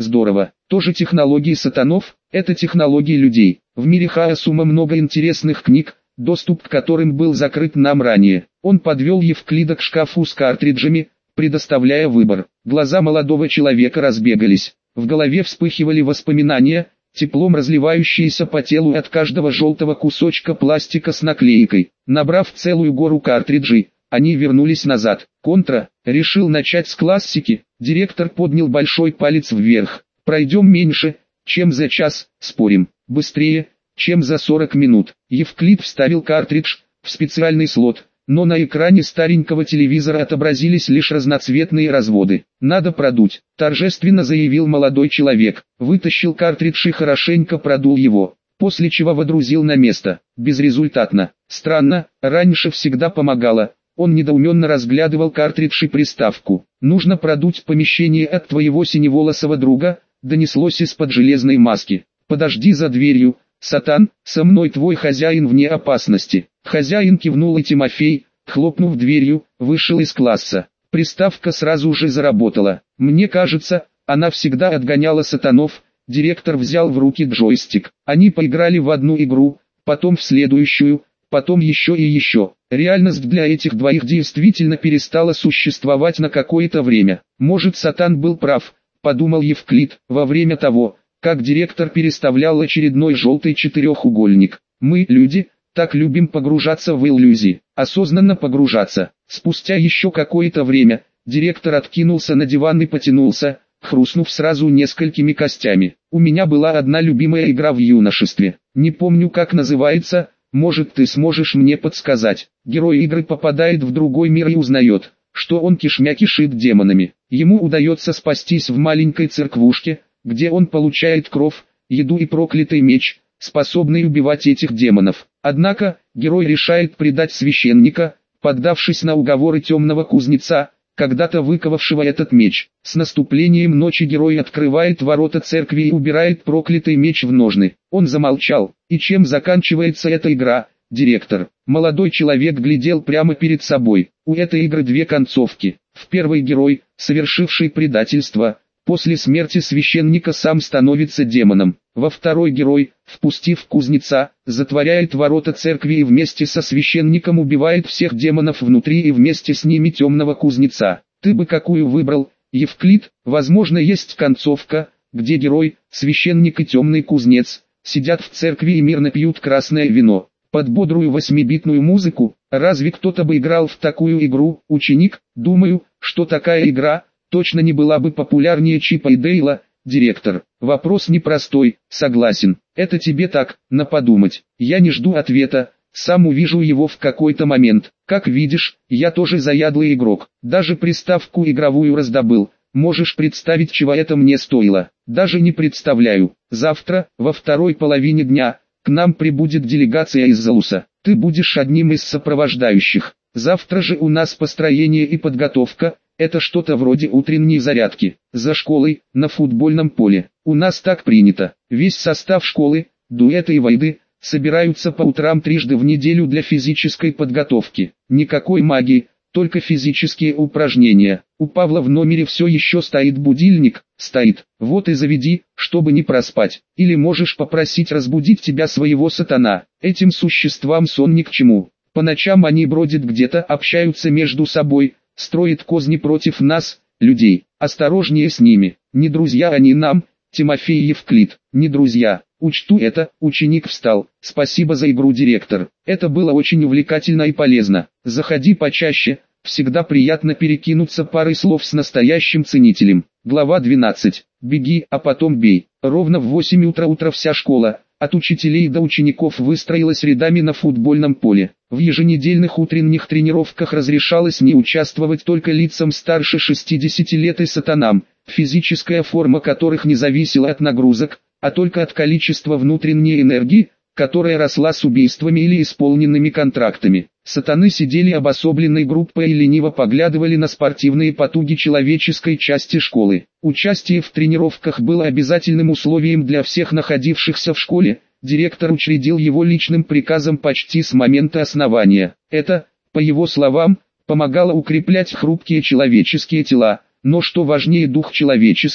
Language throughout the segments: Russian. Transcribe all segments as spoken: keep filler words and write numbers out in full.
здорово. Тоже технологии сатанов, это технологии людей. В мире Хаосума много интересных книг, доступ к которым был закрыт нам ранее. Он подвел Евклида к шкафу с картриджами, предоставляя выбор. Глаза молодого человека разбегались. В голове вспыхивали воспоминания, теплом разливающиеся по телу от каждого желтого кусочка пластика с наклейкой. Набрав целую гору картриджей, они вернулись назад. Контра решил начать с классики. Директор поднял большой палец вверх. Пройдем меньше, чем за час, спорим. Быстрее, чем за сорок минут. Евклид вставил картридж в специальный слот, но на экране старенького телевизора отобразились лишь разноцветные разводы. «Надо продуть», – торжественно заявил молодой человек. Вытащил картридж и хорошенько продул его, после чего водрузил на место. Безрезультатно. Странно, раньше всегда помогало. Он недоуменно разглядывал картридж и приставку. «Нужно продуть помещение от твоего синеволосого друга», – донеслось из-под железной маски. «Подожди за дверью, Сатан, со мной твой хозяин вне опасности». Хозяин кивнул, и Тимофей, хлопнув дверью, вышел из класса. Приставка сразу же заработала. Мне кажется, она всегда отгоняла сатанов. Директор взял в руки джойстик. Они поиграли в одну игру, потом в следующую, потом еще и еще. Реальность для этих двоих действительно перестала существовать на какое-то время. Может, Сатан был прав, подумал Евклид, во время того, как директор переставлял очередной желтый четырехугольник. Мы, люди, так любим погружаться в иллюзии, осознанно погружаться. Спустя еще какое-то время, директор откинулся на диван и потянулся, хрустнув сразу несколькими костями. У меня была одна любимая игра в юношестве. Не помню, как называется, может, ты сможешь мне подсказать. Герой игры попадает в другой мир и узнает, что он кишмя кишит демонами. Ему удается спастись в маленькой церквушке, где он получает кров, еду и проклятый меч, способный убивать этих демонов. Однако, герой решает предать священника, поддавшись на уговоры темного кузнеца, когда-то выковавшего этот меч. С наступлением ночи герой открывает ворота церкви и убирает проклятый меч в ножны. Он замолчал. И чем заканчивается эта игра, директор? Молодой человек глядел прямо перед собой. У этой игры две концовки. В первой герой, совершивший предательство, после смерти священника сам становится демоном. Во второй герой, впустив кузнеца, затворяет ворота церкви и вместе со священником убивает всех демонов внутри и вместе с ними темного кузнеца. Ты бы какую выбрал, Евклид? Возможно, есть концовка, где герой, священник и темный кузнец, сидят в церкви и мирно пьют красное вино. Под бодрую восьмибитную музыку. Разве кто-то бы играл в такую игру, ученик? Думаю, что такая игра точно не была бы популярнее Чипа и Дейла. Директор, вопрос непростой, согласен. Это тебе так, на подумать. Я не жду ответа, сам увижу его в какой-то момент. Как видишь, я тоже заядлый игрок. Даже приставку игровую раздобыл. Можешь представить, чего это мне стоило? Даже не представляю. Завтра, во второй половине дня, к нам прибудет делегация из Залуса. Ты будешь одним из сопровождающих. Завтра же у нас построение и подготовка. Это что-то вроде утренней зарядки. За школой, на футбольном поле. У нас так принято. Весь состав школы, дуэты и вайды, собираются по утрам трижды в неделю для физической подготовки. Никакой магии, только физические упражнения. У Павла в номере все еще стоит будильник. Стоит. Вот и заведи, чтобы не проспать. Или можешь попросить разбудить тебя своего сатана. Этим существам сон ни к чему. По ночам они бродят где-то, общаются между собой, строит козни против нас, людей. Осторожнее с ними. Не друзья они нам, Тимофей и Евклид. Не друзья. Учту это. Ученик встал. Спасибо за игру, директор. Это было очень увлекательно и полезно. Заходи почаще. Всегда приятно перекинуться парой слов с настоящим ценителем. Глава двенадцать. Беги, а потом бей. Ровно в восемь утра утра вся школа, от учителей до учеников, выстроилась рядами на футбольном поле. В еженедельных утренних тренировках разрешалось не участвовать только лицам старше шестидесяти лет и сатанам, физическая форма которых не зависела от нагрузок, а только от количества внутренней энергии, которая росла с убийствами или исполненными контрактами. Сатаны сидели обособленной группой и лениво поглядывали на спортивные потуги человеческой части школы. Участие в тренировках было обязательным условием для всех находившихся в школе. Директор учредил его личным приказом почти с момента основания. Это, по его словам, помогало укреплять хрупкие человеческие тела, но что важнее, дух человеческий,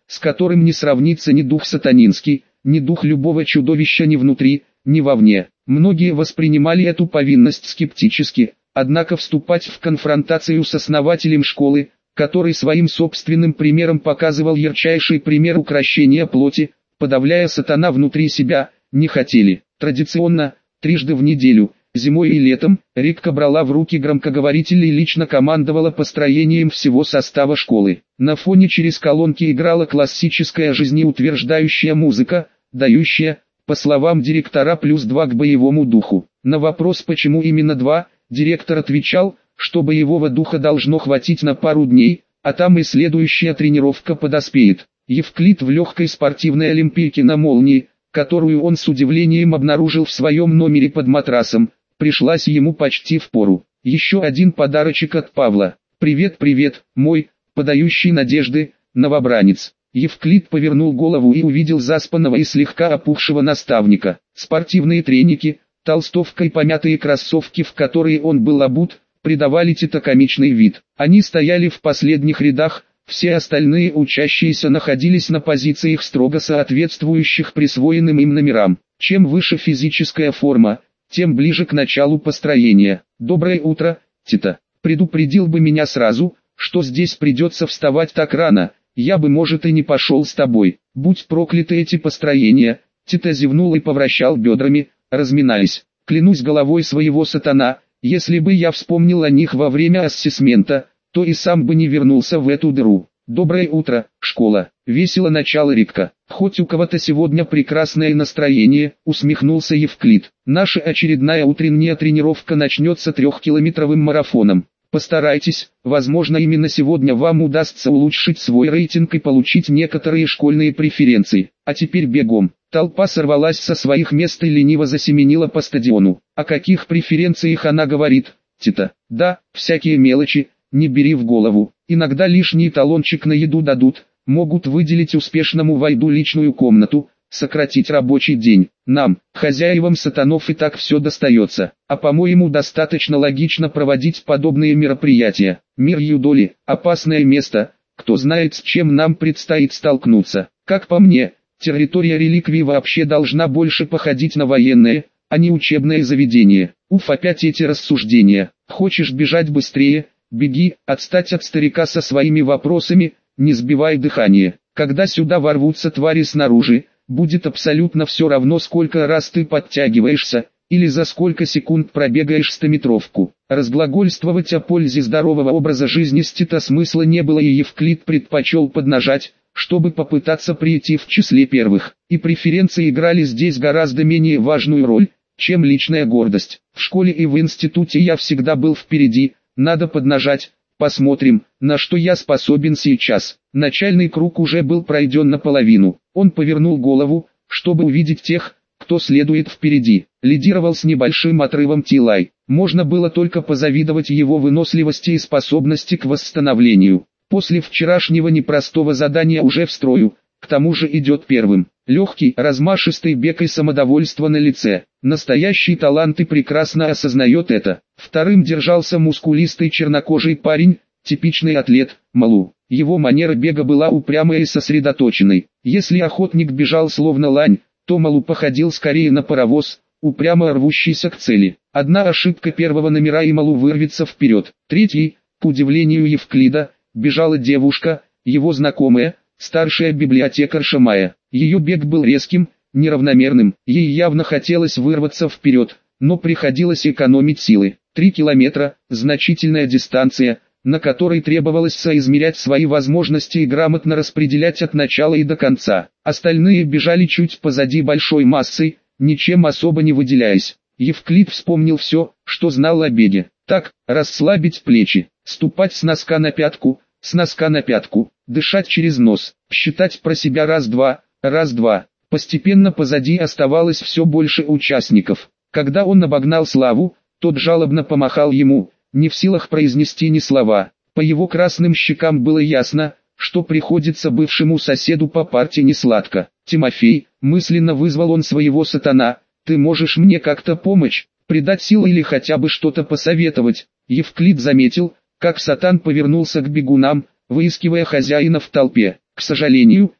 с которым не сравнится ни дух сатанинский, ни дух любого чудовища ни внутри, ни вовне. Многие воспринимали эту повинность скептически, однако вступать в конфронтацию с основателем школы, который своим собственным примером показывал ярчайший пример укрощения плоти, подавляя сатана внутри себя, не хотели. Традиционно, трижды в неделю, зимой и летом, Рикка брала в руки громкоговоритель и лично командовала построением всего состава школы. На фоне через колонки играла классическая жизнеутверждающая музыка, дающая, по словам директора, плюс два к боевому духу. На вопрос, почему именно два, директор отвечал, что боевого духа должно хватить на пару дней, а там и следующая тренировка подоспеет. Евклид в легкой спортивной олимпийке на молнии, которую он с удивлением обнаружил в своем номере под матрасом, пришлась ему почти впору. Еще один подарочек от Павла. «Привет, привет, мой, подающий надежды, новобранец». Евклид повернул голову и увидел заспанного и слегка опухшего наставника. Спортивные треники, толстовка и помятые кроссовки, в которые он был обут, придавали Тита комичный вид. Они стояли в последних рядах, все остальные учащиеся находились на позициях строго соответствующих присвоенным им номерам. Чем выше физическая форма, тем ближе к началу построения. «Доброе утро, Тита. Предупредил бы меня сразу, что здесь придется вставать так рано, я бы, может, и не пошел с тобой. Будь прокляты эти построения». Тита зевнул и повращал бедрами, разминаясь. «Клянусь головой своего сатана, если бы я вспомнил о них во время ассессмента, то и сам бы не вернулся в эту дыру». «Доброе утро, школа!» Весело начал Рикка. «Хоть у кого-то сегодня прекрасное настроение», усмехнулся Евклид. «Наша очередная утренняя тренировка начнется трехкилометровым марафоном. Постарайтесь, возможно, именно сегодня вам удастся улучшить свой рейтинг и получить некоторые школьные преференции. А теперь бегом». Толпа сорвалась со своих мест и лениво засеменила по стадиону. «О каких преференциях она говорит, Тита?» «Да, всякие мелочи, не бери в голову. Иногда лишний талончик на еду дадут, могут выделить успешному войду личную комнату, сократить рабочий день. Нам, хозяевам сатанов, и так все достается. А по-моему, достаточно логично проводить подобные мероприятия. Мир юдоли – опасное место, кто знает, с чем нам предстоит столкнуться. Как по мне, территория реликвий вообще должна больше походить на военное, а не учебное заведение. Уф, опять эти рассуждения. Хочешь бежать быстрее? Беги, отстать от старика со своими вопросами, не сбивай дыхание. Когда сюда ворвутся твари снаружи, будет абсолютно все равно, сколько раз ты подтягиваешься, или за сколько секунд пробегаешь стометровку. Разглагольствовать о пользе здорового образа жизни с Тита смысла не было, и Евклид предпочел поднажать, чтобы попытаться прийти в числе первых. И преференции играли здесь гораздо менее важную роль, чем личная гордость. В школе и в институте я всегда был впереди. Надо поднажать, посмотрим, на что я способен сейчас. Начальный круг уже был пройден наполовину. Он повернул голову, чтобы увидеть тех, кто следует впереди. Лидировал с небольшим отрывом Тилай. Можно было только позавидовать его выносливости и способности к восстановлению. После вчерашнего непростого задания уже в строю, к тому же идет первым. Легкий, размашистый бег и самодовольство на лице. Настоящий талант и прекрасно осознает это. Вторым держался мускулистый чернокожий парень, типичный атлет, Малу. Его манера бега была упрямой и сосредоточенной. Если охотник бежал словно лань, то Малу походил скорее на паровоз, упрямо рвущийся к цели. Одна ошибка первого номера и Малу вырвется вперед. Третий, к удивлению Евклида, бежала девушка, его знакомая, старшая библиотекарша Майя. Ее бег был резким, неравномерным, ей явно хотелось вырваться вперед, но приходилось экономить силы. Три километра – значительная дистанция, на которой требовалось соизмерять свои возможности и грамотно распределять от начала и до конца. Остальные бежали чуть позади большой массой, ничем особо не выделяясь. Евклид вспомнил все, что знал о беге. Так, расслабить плечи, ступать с носка на пятку, с носка на пятку, дышать через нос, считать про себя раз-два, раз-два. Постепенно позади оставалось все больше участников. Когда он обогнал Славу, тот жалобно помахал ему, не в силах произнести ни слова. По его красным щекам было ясно, что приходится бывшему соседу по парте несладко. «Тимофей», мысленно вызвал он своего сатана, «ты можешь мне как-то помочь, придать сил или хотя бы что-то посоветовать?» Евклид заметил, как сатан повернулся к бегунам, выискивая хозяина в толпе. К сожалению,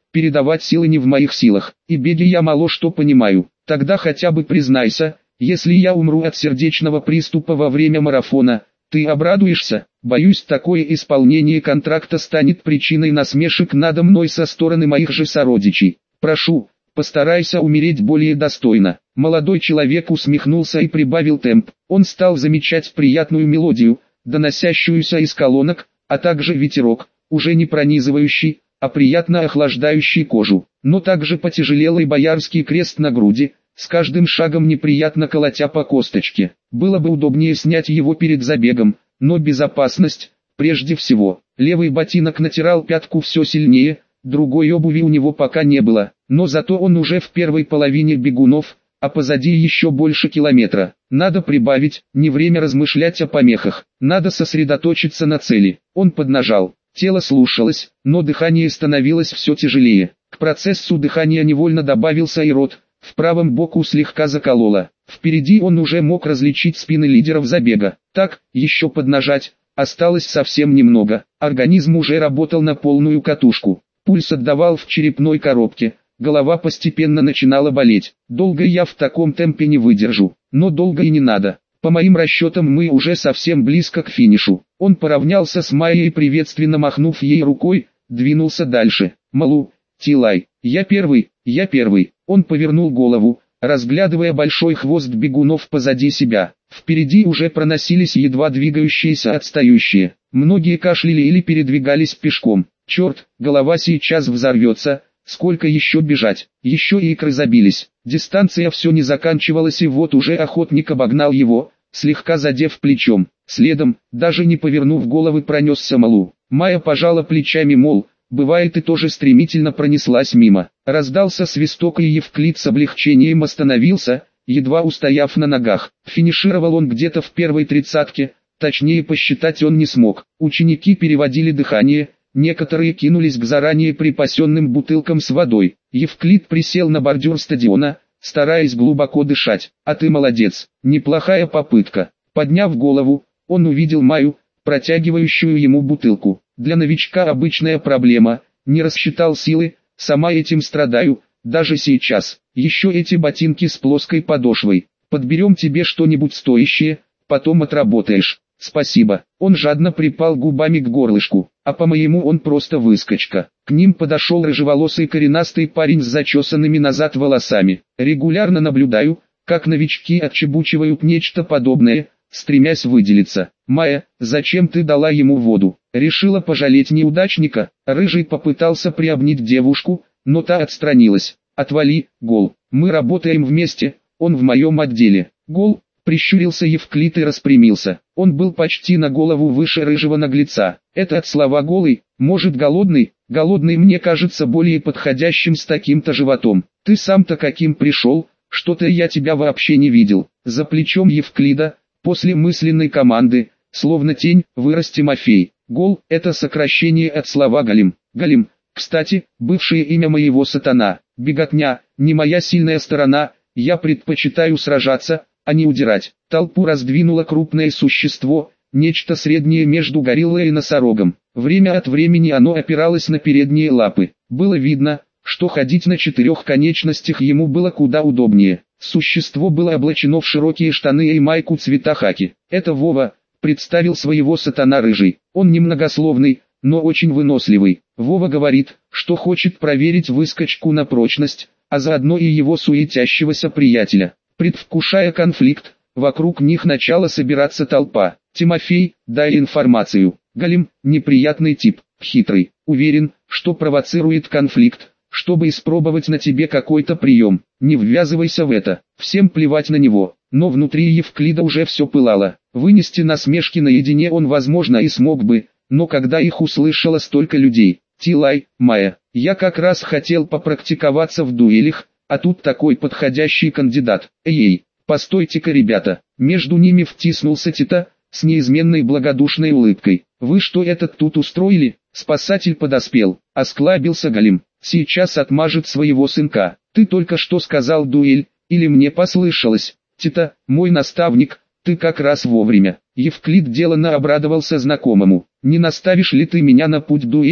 передавать силы не в моих силах, и беги я мало что понимаю. Тогда хотя бы признайся, если я умру от сердечного приступа во время марафона, ты обрадуешься? Боюсь, такое исполнение контракта станет причиной насмешек надо мной со стороны моих же сородичей. Прошу, постарайся умереть более достойно. Молодой человек усмехнулся и прибавил темп. Он стал замечать приятную мелодию, доносящуюся из колонок, а также ветерок, уже не пронизывающий, а приятно охлаждающий кожу. Но также потяжелел и боярский крест на груди, с каждым шагом неприятно колотя по косточке. Было бы удобнее снять его перед забегом, но безопасность, прежде всего. Левый ботинок натирал пятку все сильнее, другой обуви у него пока не было, но зато он уже в первой половине бегунов, а позади еще больше километра. Надо прибавить, не время размышлять о помехах, надо сосредоточиться на цели. Он поднажал, тело слушалось, но дыхание становилось все тяжелее. К процессу дыхания невольно добавился и рот, в правом боку слегка закололо. Впереди он уже мог различить спины лидеров забега. Так, еще поднажать, осталось совсем немного. Организм уже работал на полную катушку. Пульс отдавал в черепной коробке. Голова постепенно начинала болеть. Долго я в таком темпе не выдержу. Но долго и не надо. По моим расчетам мы уже совсем близко к финишу. Он поравнялся с Майей, приветственно махнув ей рукой, двинулся дальше. Малу, Тилай, я первый, я первый. Он повернул голову, разглядывая большой хвост бегунов позади себя. Впереди уже проносились едва двигающиеся отстающие. Многие кашляли или передвигались пешком. Черт, голова сейчас взорвется. Сколько еще бежать? Еще и икры забились. Дистанция все не заканчивалась, и вот уже охотник обогнал его, слегка задев плечом. Следом, даже не повернув головы, пронесся Малу. Майя пожала плечами, мол, бывает, и тоже стремительно пронеслась мимо. Раздался свисток, и Евклид с облегчением остановился, едва устояв на ногах. Финишировал он где-то в первой тридцатке, точнее посчитать он не смог. Ученики переводили дыхание. Некоторые кинулись к заранее припасенным бутылкам с водой. Евклид присел на бордюр стадиона, стараясь глубоко дышать. «А ты молодец, неплохая попытка». Подняв голову, он увидел Майю, протягивающую ему бутылку. Для новичка обычная проблема, не рассчитал силы, сама этим страдаю, даже сейчас. Еще эти ботинки с плоской подошвой. Подберем тебе что-нибудь стоящее, потом отработаешь. Спасибо. Он жадно припал губами к горлышку. А по-моему, он просто выскочка. К ним подошел рыжеволосый коренастый парень с зачесанными назад волосами. Регулярно наблюдаю, как новички отчебучивают нечто подобное, стремясь выделиться. Майя, зачем ты дала ему воду? Решила пожалеть неудачника? Рыжий попытался приобнять девушку, но та отстранилась. Отвали, Гол. Мы работаем вместе, он в моем отделе. Гол. Прищурился Евклид и распрямился. Он был почти на голову выше рыжего наглеца. Это от слова «голый», может голодный? Голодный мне кажется более подходящим с таким-то животом. Ты сам-то каким пришел? Что-то я тебя вообще не видел. За плечом Евклида, после мысленной команды, словно тень, вырос Тимофей. Гол – это сокращение от слова «галим». Галим, кстати, бывшее имя моего сатана. Беготня, не моя сильная сторона, я предпочитаю сражаться, а не удирать. Толпу раздвинуло крупное существо, нечто среднее между гориллой и носорогом. Время от времени оно опиралось на передние лапы. Было видно, что ходить на четырех конечностях ему было куда удобнее. Существо было облачено в широкие штаны и майку цвета хаки. Это Вова, представил своего сатана рыжий. Он немногословный, но очень выносливый. Вова говорит, что хочет проверить выскочку на прочность, а заодно и его суетящегося приятеля. Предвкушая конфликт, вокруг них начала собираться толпа. Тимофей, дай информацию. Галим, неприятный тип, хитрый, уверен, что провоцирует конфликт, чтобы испробовать на тебе какой-то прием. Не ввязывайся в это, всем плевать на него. Но внутри Евклида уже все пылало. Вынести насмешки наедине он, возможно, и смог бы, но когда их услышало столько людей. Тилай, Майя, я как раз хотел попрактиковаться в дуэлях, а тут такой подходящий кандидат. Эй, постойте-ка, ребята. Между ними втиснулся Тита, с неизменной благодушной улыбкой. Вы что это тут устроили? Спасатель подоспел. Осклабился Галим. Сейчас отмажет своего сынка. Ты только что сказал дуэль, или мне послышалось? Тита, мой наставник, ты как раз вовремя. Евклид деланно обрадовался знакомому. Не наставишь ли ты меня на путь дуэльный?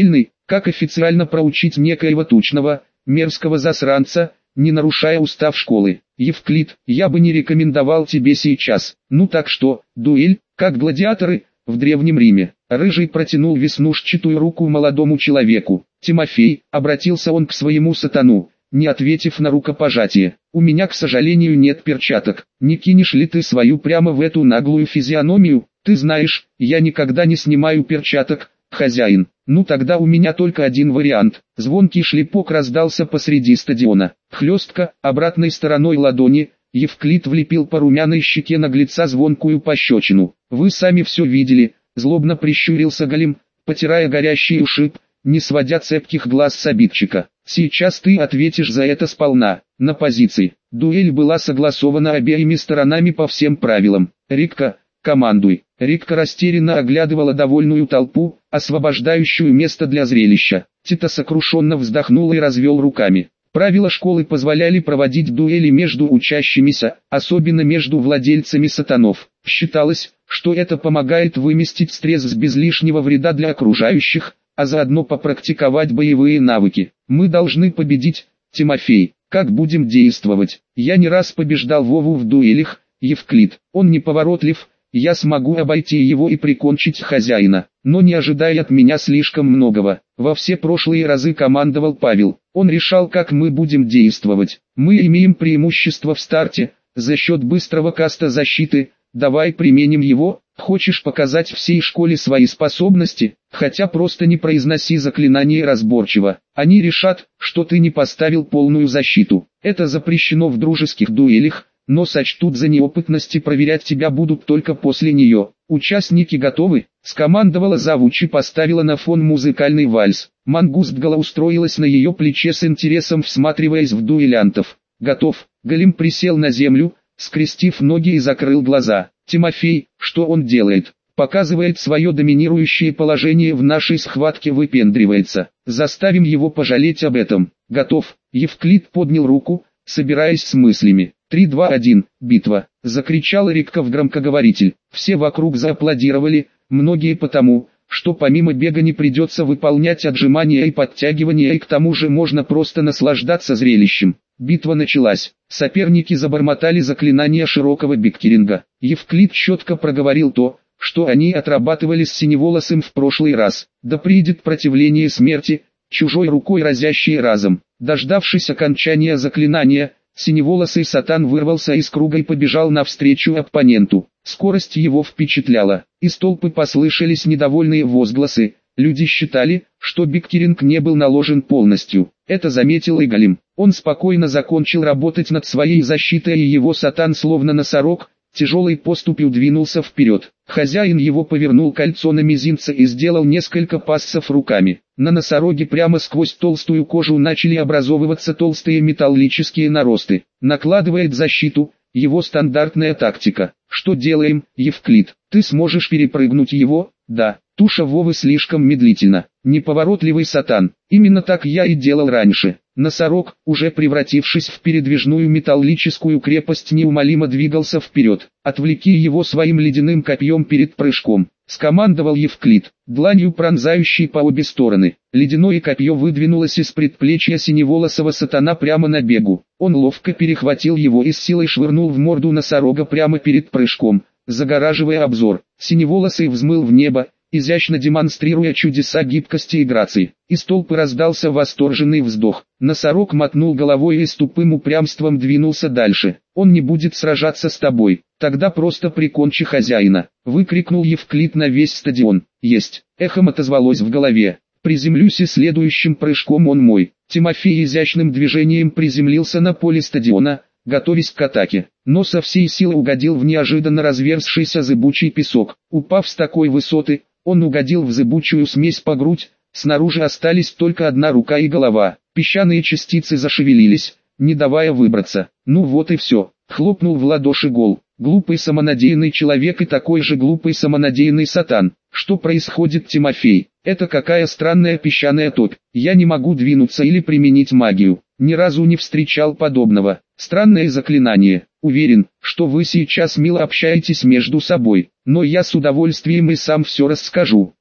Как официально проучить некоего тучного, мерзкого засранца, не нарушая устав школы? Евклид, я бы не рекомендовал тебе сейчас. Ну так что, дуэль, как гладиаторы, в Древнем Риме. Рыжий протянул веснушчатую руку молодому человеку. Тимофей, обратился он к своему сатану, не ответив на рукопожатие. У меня, к сожалению, нет перчаток. Не кинешь ли ты свою прямо в эту наглую физиономию? Ты знаешь, я никогда не снимаю перчаток, хозяин. Ну тогда у меня только один вариант. Звонкий шлепок раздался посреди стадиона. Хлестка, обратной стороной ладони, Евклид влепил по румяной щеке наглеца звонкую пощечину. Вы сами все видели, злобно прищурился голем, потирая горящий ушиб, не сводя цепких глаз с обидчика. Сейчас ты ответишь за это сполна. На позиции. Дуэль была согласована обеими сторонами по всем правилам. Рикка, командуй. Рикка растерянно оглядывала довольную толпу, освобождающую место для зрелища. Тита сокрушенно вздохнул и развел руками. Правила школы позволяли проводить дуэли между учащимися, особенно между владельцами сатанов. Считалось, что это помогает выместить стресс без лишнего вреда для окружающих, а заодно попрактиковать боевые навыки. Мы должны победить, Тимофей. Как будем действовать? Я не раз побеждал Вову в дуэлях, Евклид. Он неповоротлив, я смогу обойти его и прикончить хозяина, но не ожидай от меня слишком многого. Во все прошлые разы командовал Павел. Он решал, как мы будем действовать. Мы имеем преимущество в старте, за счет быстрого каста защиты. Давай применим его. Хочешь показать всей школе свои способности, хотя просто не произноси заклинание разборчиво. Они решат, что ты не поставил полную защиту. Это запрещено в дружеских дуэлях, но сочтут за неопытность и проверять тебя будут только после нее. Участники готовы? Скомандовала завуч и поставила на фон музыкальный вальс. Мангустгала устроилась на ее плече с интересом, всматриваясь в дуэлянтов. Готов. Голем присел на землю, скрестив ноги и закрыл глаза. Тимофей, что он делает? Показывает свое доминирующее положение в нашей схватке, выпендривается. Заставим его пожалеть об этом. Готов. Евклид поднял руку, собираясь с мыслями. три, два, один, битва, закричал Рикка в громкоговоритель. Все вокруг зааплодировали, многие потому, что помимо бега не придется выполнять отжимания и подтягивания, и к тому же можно просто наслаждаться зрелищем. Битва началась. Соперники забормотали заклинания широкого биккеринга. Евклид четко проговорил то, что они отрабатывали с Синеволосым в прошлый раз. Да приидет противление смерти, чужой рукой разящей разом. Дождавшись окончания заклинания, Синеволосый сатан вырвался из круга и побежал навстречу оппоненту. Скорость его впечатляла. Из толпы послышались недовольные возгласы. Люди считали, что биккеринг не был наложен полностью. Это заметил и голем. Он спокойно закончил работать над своей защитой, и его сатан, словно носорог, тяжелой поступью двинулся вперед. Хозяин его повернул кольцо на мизинце и сделал несколько пассов руками. На носороге прямо сквозь толстую кожу начали образовываться толстые металлические наросты. Накладывает защиту, его стандартная тактика. Что делаем, Евклид? Ты сможешь перепрыгнуть его? Да. Туша Вовы слишком медлительна. Неповоротливый сатан. Именно так я и делал раньше. Носорог, уже превратившись в передвижную металлическую крепость, неумолимо двигался вперед. Отвлеки его своим ледяным копьем перед прыжком. Скомандовал Евклид, дланью пронзающей по обе стороны. Ледяное копье выдвинулось из предплечья синеволосого сатана прямо на бегу. Он ловко перехватил его и с силой швырнул в морду носорога прямо перед прыжком, загораживая обзор. Синеволосый взмыл в небо, изящно демонстрируя чудеса гибкости и грации. Из толпы раздался восторженный вздох. Носорог мотнул головой и с тупым упрямством двинулся дальше. «Он не будет сражаться с тобой, тогда просто прикончи хозяина», — выкрикнул Евклид на весь стадион. «Есть!» — эхом отозвалось в голове. «Приземлюсь, и следующим прыжком он мой». Тимофей изящным движением приземлился на поле стадиона, готовясь к атаке, но со всей силы угодил в неожиданно разверзшийся зыбучий песок. Упав с такой высоты, он угодил в зыбучую смесь по грудь, снаружи остались только одна рука и голова. Песчаные частицы зашевелились, не давая выбраться. «Ну вот и все», — хлопнул в ладоши Гол. «Глупый самонадеянный человек и такой же глупый самонадеянный сатан. Что происходит, Тимофей? Это какая странная песчаная топь. Я не могу двинуться или применить магию. Ни разу не встречал подобного. Странное заклинание. Уверен, что вы сейчас мило общаетесь между собой, но я с удовольствием и сам все расскажу.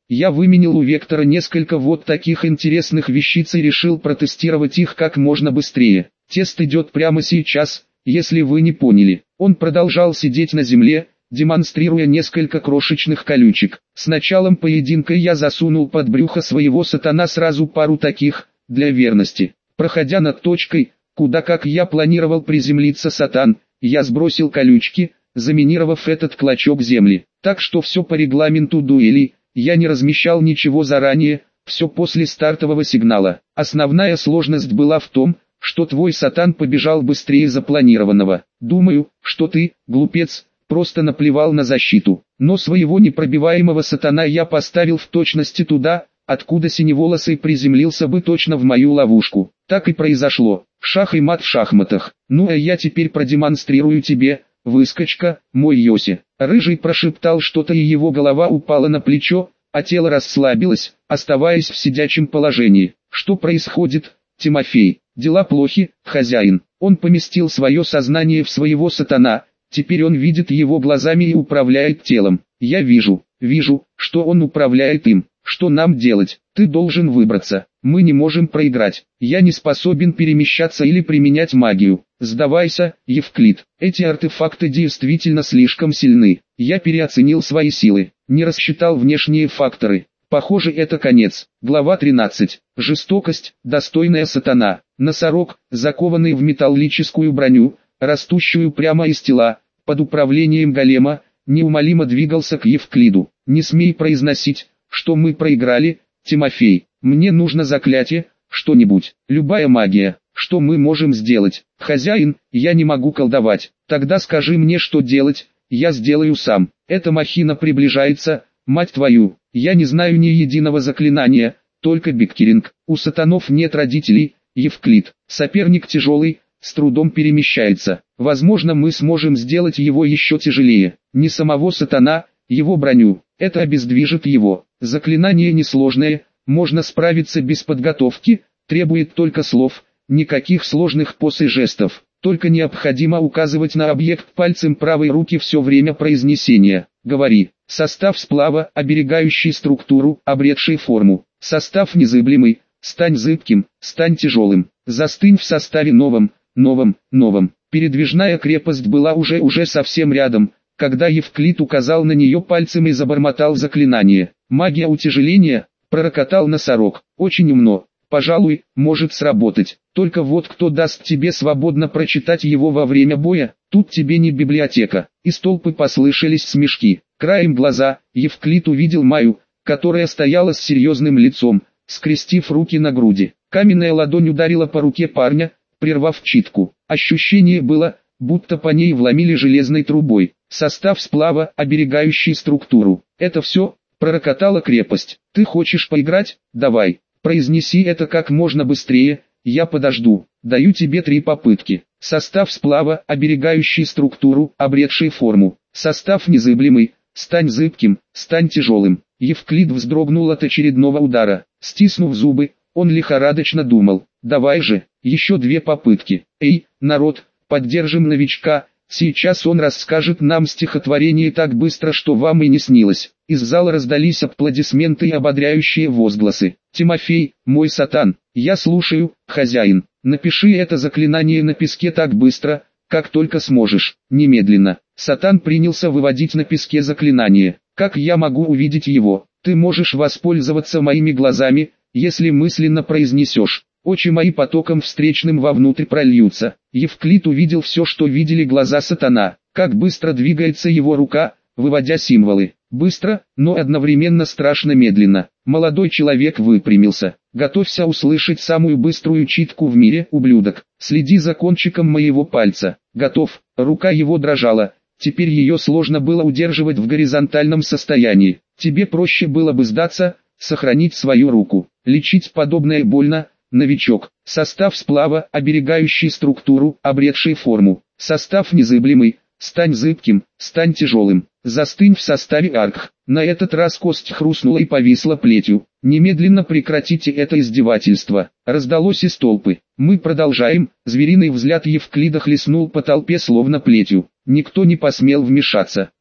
Я выменил у Вектора несколько вот таких интересных вещиц и решил протестировать их как можно быстрее. Тест идет прямо сейчас, если вы не поняли. Он продолжал сидеть на земле, демонстрируя несколько крошечных колючек. С началом поединка я засунул под брюхо своего сатана сразу пару таких, для верности. Проходя над точкой, куда как я планировал приземлиться сатан, я сбросил колючки, заминировав этот клочок земли. Так что все по регламенту дуэли, я не размещал ничего заранее, все после стартового сигнала. Основная сложность была в том, что твой сатан побежал быстрее запланированного. Думаю, что ты, глупец, просто наплевал на защиту. Но своего непробиваемого сатана я поставил в точности туда, откуда синеволосый приземлился бы точно в мою ловушку. Так и произошло. Шах и мат в шахматах. Ну а я теперь продемонстрирую тебе, выскочка, мой Йоси. Рыжий прошептал что-то и его голова упала на плечо, а тело расслабилось, оставаясь в сидячем положении. Что происходит, Тимофей? Дела плохи, хозяин. Он поместил свое сознание в своего сатана, теперь он видит его глазами и управляет телом. Я вижу, вижу, что он управляет им. Что нам делать? Ты должен выбраться. Мы не можем проиграть. Я не способен перемещаться или применять магию. Сдавайся, Евклид. Эти артефакты действительно слишком сильны. Я переоценил свои силы, не рассчитал внешние факторы. Похоже, это конец. Глава тринадцать. Жестокость, достойная сатана. Носорог, закованный в металлическую броню, растущую прямо из тела, под управлением голема, неумолимо двигался к Евклиду. Не смей произносить, что мы проиграли, Тимофей. Мне нужно заклятие, что-нибудь, любая магия. Что мы можем сделать? Хозяин, я не могу колдовать. Тогда скажи мне, что делать, я сделаю сам. Эта махина приближается, мать твою. Я не знаю ни единого заклинания, только биккеринг. У сатанов нет родителей, Евклид. Соперник тяжелый, с трудом перемещается. Возможно, мы сможем сделать его еще тяжелее. Не самого сатана, его броню. Это обездвижит его. Заклинание несложное, можно справиться без подготовки, требует только слов, никаких сложных поз и жестов. Только необходимо указывать на объект пальцем правой руки все время произнесения. Говори. Состав сплава, оберегающий структуру, обретший форму. Состав незыблемый, стань зыбким, стань тяжелым. Застынь в составе новом, новом, новом. Передвижная крепость была уже уже совсем рядом, когда Евклид указал на нее пальцем и забормотал заклинание. Магия утяжеления, пророкотал носорог. Очень умно. Пожалуй, может сработать. Только вот кто даст тебе свободно прочитать его во время боя, тут тебе не библиотека. Из толпы послышались смешки. Краем глаза, Евклид увидел Майю, которая стояла с серьезным лицом, скрестив руки на груди. Каменная ладонь ударила по руке парня, прервав читку. Ощущение было, будто по ней вломили железной трубой. Состав сплава, оберегающий структуру. Это все, пророкотала крепость. Ты хочешь поиграть? Давай. Произнеси это как можно быстрее, я подожду. Даю тебе три попытки. Состав сплава, оберегающий структуру, обретший форму. Состав незыблемый, стань зыбким, стань тяжелым. Евклид вздрогнул от очередного удара. Стиснув зубы, он лихорадочно думал. Давай же, еще две попытки. Эй, народ, поддержим новичка. Сейчас он расскажет нам стихотворение так быстро, что вам и не снилось. Из зала раздались аплодисменты и ободряющие возгласы. Тимофей, мой сатан, я слушаю, хозяин. Напиши это заклинание на песке так быстро, как только сможешь, немедленно. Сатан принялся выводить на песке заклинание. Как я могу увидеть его? Ты можешь воспользоваться моими глазами, если мысленно произнесешь. Очи мои потоком встречным вовнутрь прольются. Евклид увидел все, что видели глаза сатана. Как быстро двигается его рука, выводя символы. Быстро, но одновременно страшно медленно. Молодой человек выпрямился. Готовься услышать самую быструю читку в мире, ублюдок. Следи за кончиком моего пальца. Готов. Рука его дрожала. Теперь ее сложно было удерживать в горизонтальном состоянии. Тебе проще было бы сдаться, сохранить свою руку. Лечить подобное больно. Новичок. Состав сплава, оберегающий структуру, обретший форму. Состав незыблемый, стань зыбким, стань тяжелым. Застынь в составе арх. На этот раз кость хрустнула и повисла плетью. Немедленно прекратите это издевательство. Раздалось из толпы. Мы продолжаем. Звериный взгляд Евклида хлестнул по толпе словно плетью. Никто не посмел вмешаться.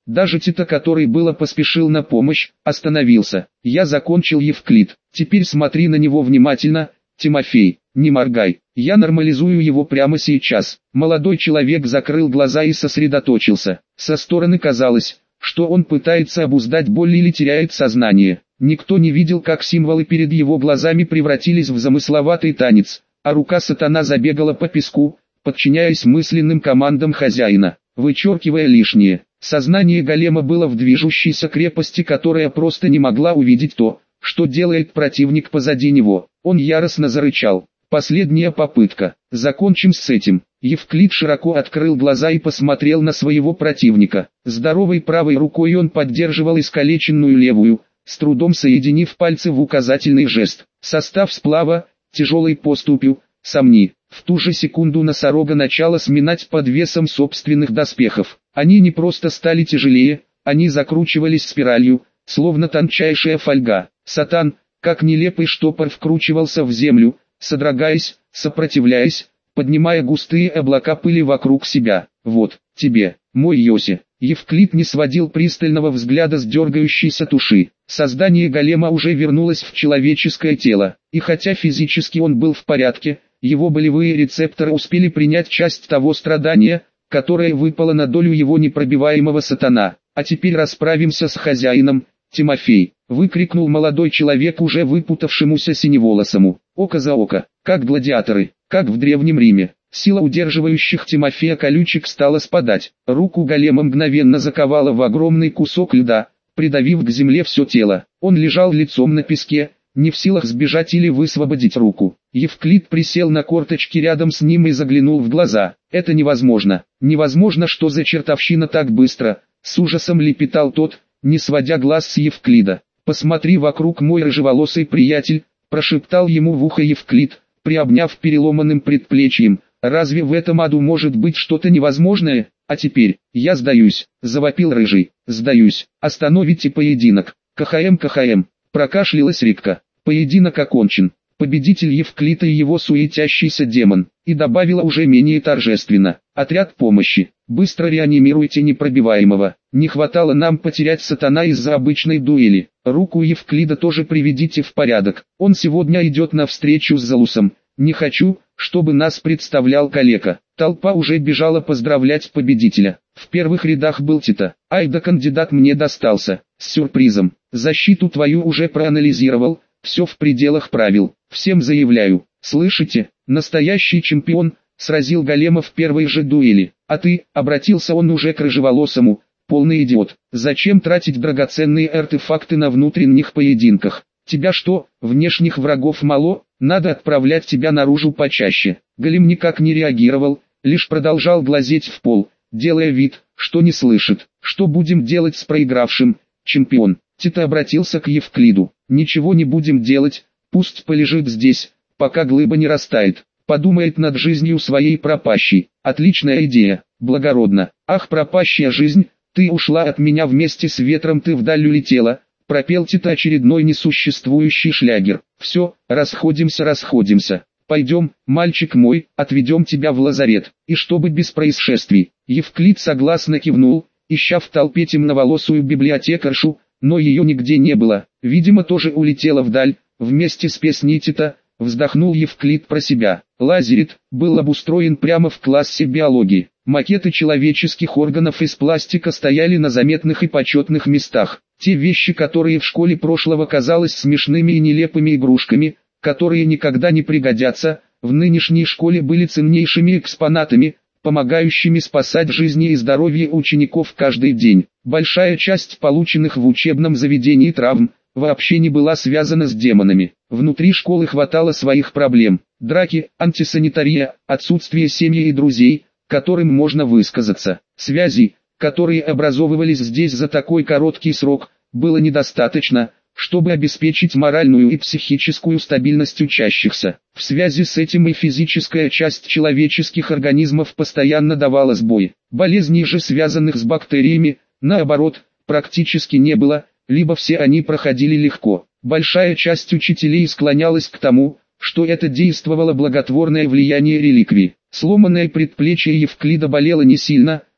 Даже Тита, который было поспешил на помощь, остановился. Я закончил, Евклид. Теперь смотри на него внимательно, Тимофей, не моргай. Я нормализую его прямо сейчас. Молодой человек закрыл глаза и сосредоточился. Со стороны казалось, что он пытается обуздать боль или теряет сознание. Никто не видел, как символы перед его глазами превратились в замысловатый танец, а рука сатана забегала по песку, подчиняясь мысленным командам хозяина, вычеркивая лишнее. Сознание голема было в движущейся крепости, которая просто не могла увидеть то, что делает противник позади него. Он яростно зарычал. Последняя попытка. Закончим с этим. Евклид широко открыл глаза и посмотрел на своего противника. Здоровой правой рукой он поддерживал искалеченную левую, с трудом соединив пальцы в указательный жест. Состав сплава, тяжелой поступью, сомни. В ту же секунду носорога начало сминать под весом собственных доспехов. Они не просто стали тяжелее, они закручивались спиралью, словно тончайшая фольга. Сатан, как нелепый штопор, вкручивался в землю, содрогаясь, сопротивляясь, поднимая густые облака пыли вокруг себя. «Вот, тебе, мой Йоси». Евклид не сводил пристального взгляда с дергающейся туши. Создание голема уже вернулось в человеческое тело, и хотя физически он был в порядке, его болевые рецепторы успели принять часть того страдания, которое выпало на долю его непробиваемого сатана. «А теперь расправимся с хозяином, Тимофей», — выкрикнул молодой человек уже выпутавшемуся синеволосому. «Око за око, как гладиаторы, как в Древнем Риме». Сила удерживающих Тимофея колючек стала спадать. Руку голема мгновенно заковала в огромный кусок льда, придавив к земле все тело. Он лежал лицом на песке, не в силах сбежать или высвободить руку. Евклид присел на корточки рядом с ним и заглянул в глаза. «Это невозможно. Невозможно, что за чертовщина так быстро», — с ужасом лепетал тот, не сводя глаз с Евклида. «Посмотри вокруг, мой рыжеволосый приятель», — прошептал ему в ухо Евклид, приобняв переломанным предплечьем. «Разве в этом аду может быть что-то невозможное? А теперь, я сдаюсь», — завопил Рыжий. «Сдаюсь. Остановите поединок. КХМ, КХМ», — прокашлялась Рикка. «Поединок окончен. Победитель Евклид и его суетящийся демон». И добавила уже менее торжественно: «Отряд помощи, быстро реанимируйте непробиваемого. Не хватало нам потерять сатана из-за обычной дуэли. Руку Евклида тоже приведите в порядок. Он сегодня идет на встречу с Залусом. Не хочу, чтобы нас представлял калека». Толпа уже бежала поздравлять победителя. В первых рядах был Тита. «Ай да кандидат мне достался, с сюрпризом. Защиту твою уже проанализировал, все в пределах правил. Всем заявляю, слышите, настоящий чемпион, сразил голема в первой же дуэли. А ты», — обратился он уже к рыжеволосому, — «полный идиот. Зачем тратить драгоценные артефакты на внутренних поединках? Тебя что, внешних врагов мало? Надо отправлять тебя наружу почаще». Голем никак не реагировал, лишь продолжал глазеть в пол, делая вид, что не слышит. «Что будем делать с проигравшим, чемпион?» Тита обратился к Евклиду. «Ничего не будем делать, пусть полежит здесь, пока глыба не растает. Подумает над жизнью своей пропащей». «Отличная идея, благородно». «Ах, пропащая жизнь, ты ушла от меня вместе с ветром, ты вдаль улетела», — пропел Тита очередной несуществующий шлягер. «Все, расходимся, расходимся. Пойдем, мальчик мой, отведем тебя в лазарет». И чтобы без происшествий, Евклид согласно кивнул, ища в толпе темноволосую библиотекаршу, но ее нигде не было. Видимо, тоже улетела вдаль, вместе с песней Тита. Вздохнул Евклид про себя. Лазарет был обустроен прямо в классе биологии. Макеты человеческих органов из пластика стояли на заметных и почетных местах. Те вещи, которые в школе прошлого казалось смешными и нелепыми игрушками, которые никогда не пригодятся, в нынешней школе были ценнейшими экспонатами, помогающими спасать жизни и здоровье учеников каждый день. Большая часть полученных в учебном заведении травм вообще не была связана с демонами. Внутри школы хватало своих проблем: драки, антисанитария, отсутствие семьи и друзей, которым можно высказаться. Связей, которые образовывались здесь за такой короткий срок, было недостаточно, чтобы обеспечить моральную и психическую стабильность учащихся. В связи с этим и физическая часть человеческих организмов постоянно давала сбой. Болезней же, связанных с бактериями, наоборот, практически не было, либо все они проходили легко. Большая часть учителей склонялась к тому, что это действовало благотворное влияние реликвий. Сломанное предплечье Евклида болело не сильно,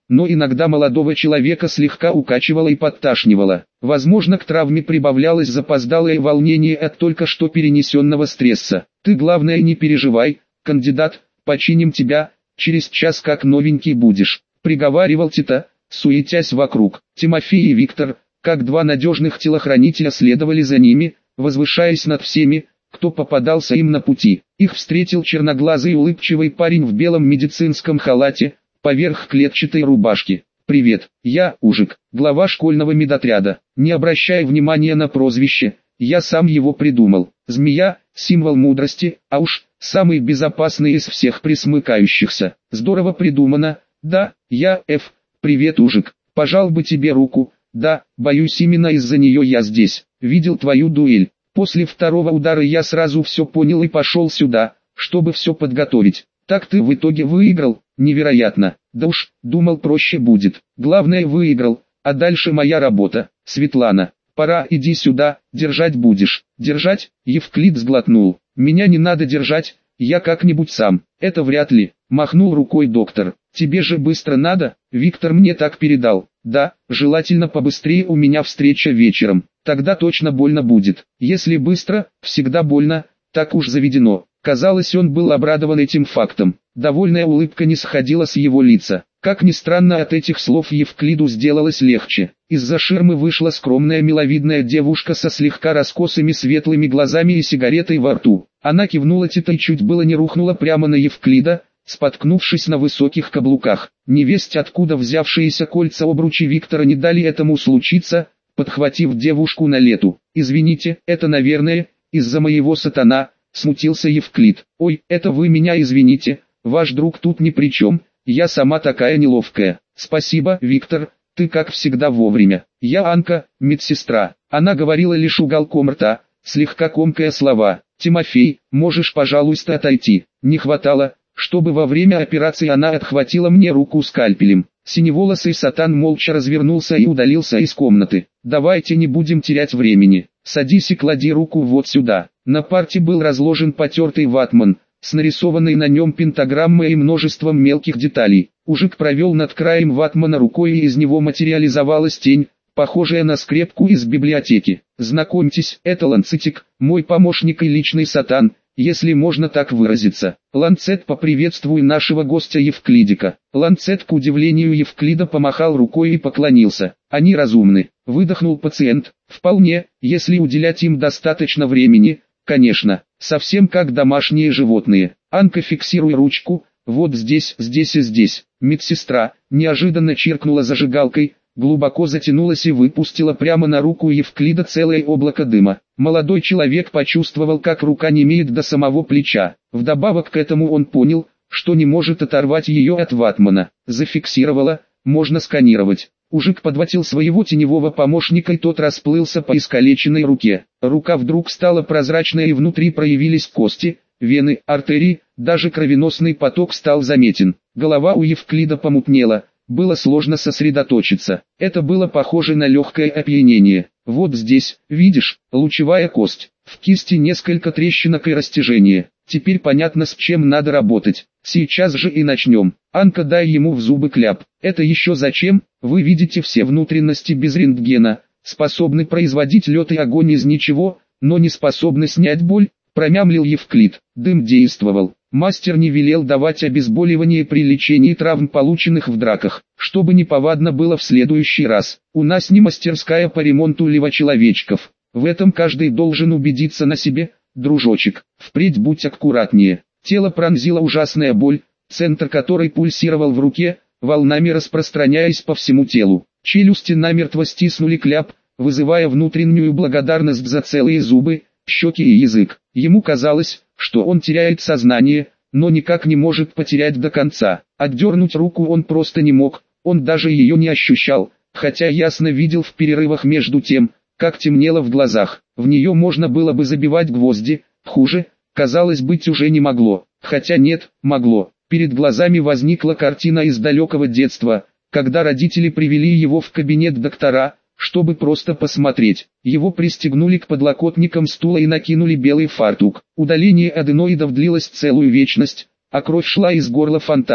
но иногда молодого человека слегка укачивало и подташнивало. Возможно, к травме прибавлялось запоздалое волнение от только что перенесенного стресса. «Ты главное не переживай, кандидат, починим тебя, через час как новенький будешь», — приговаривал Тита, суетясь вокруг. Тимофей и Виктор, как два надежных телохранителя, следовали за ними, возвышаясь над всеми, кто попадался им на пути. Их встретил черноглазый улыбчивый парень в белом медицинском халате, поверх клетчатой рубашки. «Привет, я Ужик, глава школьного медотряда. Не обращай внимания на прозвище, я сам его придумал. Змея – символ мудрости, а уж самый безопасный из всех присмыкающихся. Здорово придумано. Да, я Ф. Привет, Ужик, пожал бы тебе руку. Да, боюсь, именно из-за нее я здесь. Видел твою дуэль. После второго удара я сразу все понял и пошел сюда, чтобы все подготовить. Так ты в итоге выиграл? Невероятно. Да уж, думал, проще будет. Главное, выиграл, а дальше моя работа. Светлана, пора, иди сюда, держать будешь». «Держать?» — Евклид сглотнул. «Меня не надо держать, я как-нибудь сам». «Это вряд ли», — махнул рукой доктор. «Тебе же быстро надо?» «Виктор мне так передал». «Да, желательно побыстрее, у меня встреча вечером. Тогда точно больно будет. Если быстро, всегда больно, так уж заведено». Казалось, он был обрадован этим фактом. Довольная улыбка не сходила с его лица. Как ни странно, от этих слов Евклиду сделалось легче. Из-за ширмы вышла скромная миловидная девушка со слегка раскосыми светлыми глазами и сигаретой во рту. Она кивнула Тита и чуть было не рухнула прямо на Евклида, споткнувшись на высоких каблуках. Невесть откуда взявшиеся кольца-обручи Виктора не дали этому случиться, подхватив девушку на лету. «Извините, это, наверное, из-за моего сатана», — смутился Евклид. «Ой, это вы меня извините, ваш друг тут ни при чем, я сама такая неловкая». «Спасибо, Виктор, ты как всегда вовремя. Я Анка, медсестра». Она говорила лишь уголком рта, слегка комкая слова. «Тимофей, можешь, пожалуйста, отойти?» Не хватало, чтобы во время операции она отхватила мне руку скальпелем. Синеволосый сатан молча развернулся и удалился из комнаты. «Давайте не будем терять времени. Садись и клади руку вот сюда». На парте был разложен потертый ватман, с нарисованной на нем пентаграммой и множеством мелких деталей. Ужик провел над краем ватмана рукой, и из него материализовалась тень, похожая на скрепку из библиотеки. «Знакомьтесь, это Ланцетик, мой помощник и личный сатан, если можно так выразиться. Ланцет, поприветствуй нашего гостя Евклидика». Ланцет, к удивлению Евклида, помахал рукой и поклонился. «Они разумны», — выдохнул пациент. «Вполне, если уделять им достаточно времени, конечно, совсем как домашние животные». «Анка, фиксируй ручку, вот здесь, здесь и здесь». Медсестра неожиданно чиркнула зажигалкой, глубоко затянулась и выпустила прямо на руку Евклида целое облако дыма. Молодой человек почувствовал, как рука немеет до самого плеча. Вдобавок к этому он понял, что не может оторвать ее от ватмана. Зафиксировала, можно сканировать. Ужик подхватил своего теневого помощника, и тот расплылся по искалеченной руке. Рука вдруг стала прозрачной, и внутри проявились кости, вены, артерии, даже кровеносный поток стал заметен. Голова у Евклида помутнела. Было сложно сосредоточиться. Это было похоже на легкое опьянение. «Вот здесь, видишь, лучевая кость. В кисти несколько трещинок и растяжения. Теперь понятно, с чем надо работать. Сейчас же и начнем». «Анка, дай ему в зубы кляп». «Это еще зачем? Вы видите все внутренности без рентгена, способны производить лед и огонь из ничего, но не способны снять боль», — промямлил Евклид. Дым действовал. Мастер не велел давать обезболивание при лечении травм, полученных в драках, чтобы неповадно было в следующий раз. «У нас не мастерская по ремонту левочеловечков. В этом каждый должен убедиться на себе, дружочек. Впредь будь аккуратнее». Тело пронзила ужасная боль, центр которой пульсировал в руке, волнами распространяясь по всему телу. Челюсти намертво стиснули кляп, вызывая внутреннюю благодарность за целые зубы, щеки и язык. Ему казалось, что он теряет сознание, но никак не может потерять до конца. Отдернуть руку он просто не мог, он даже ее не ощущал, хотя ясно видел в перерывах между тем, как темнело в глазах. В нее можно было бы забивать гвозди, хуже, казалось, быть уже не могло. Хотя нет, могло. Перед глазами возникла картина из далекого детства, когда родители привели его в кабинет доктора, чтобы просто посмотреть. Его пристегнули к подлокотникам стула и накинули белый фартук. Удаление аденоидов длилось целую вечность, а кровь шла из горла фонтаном.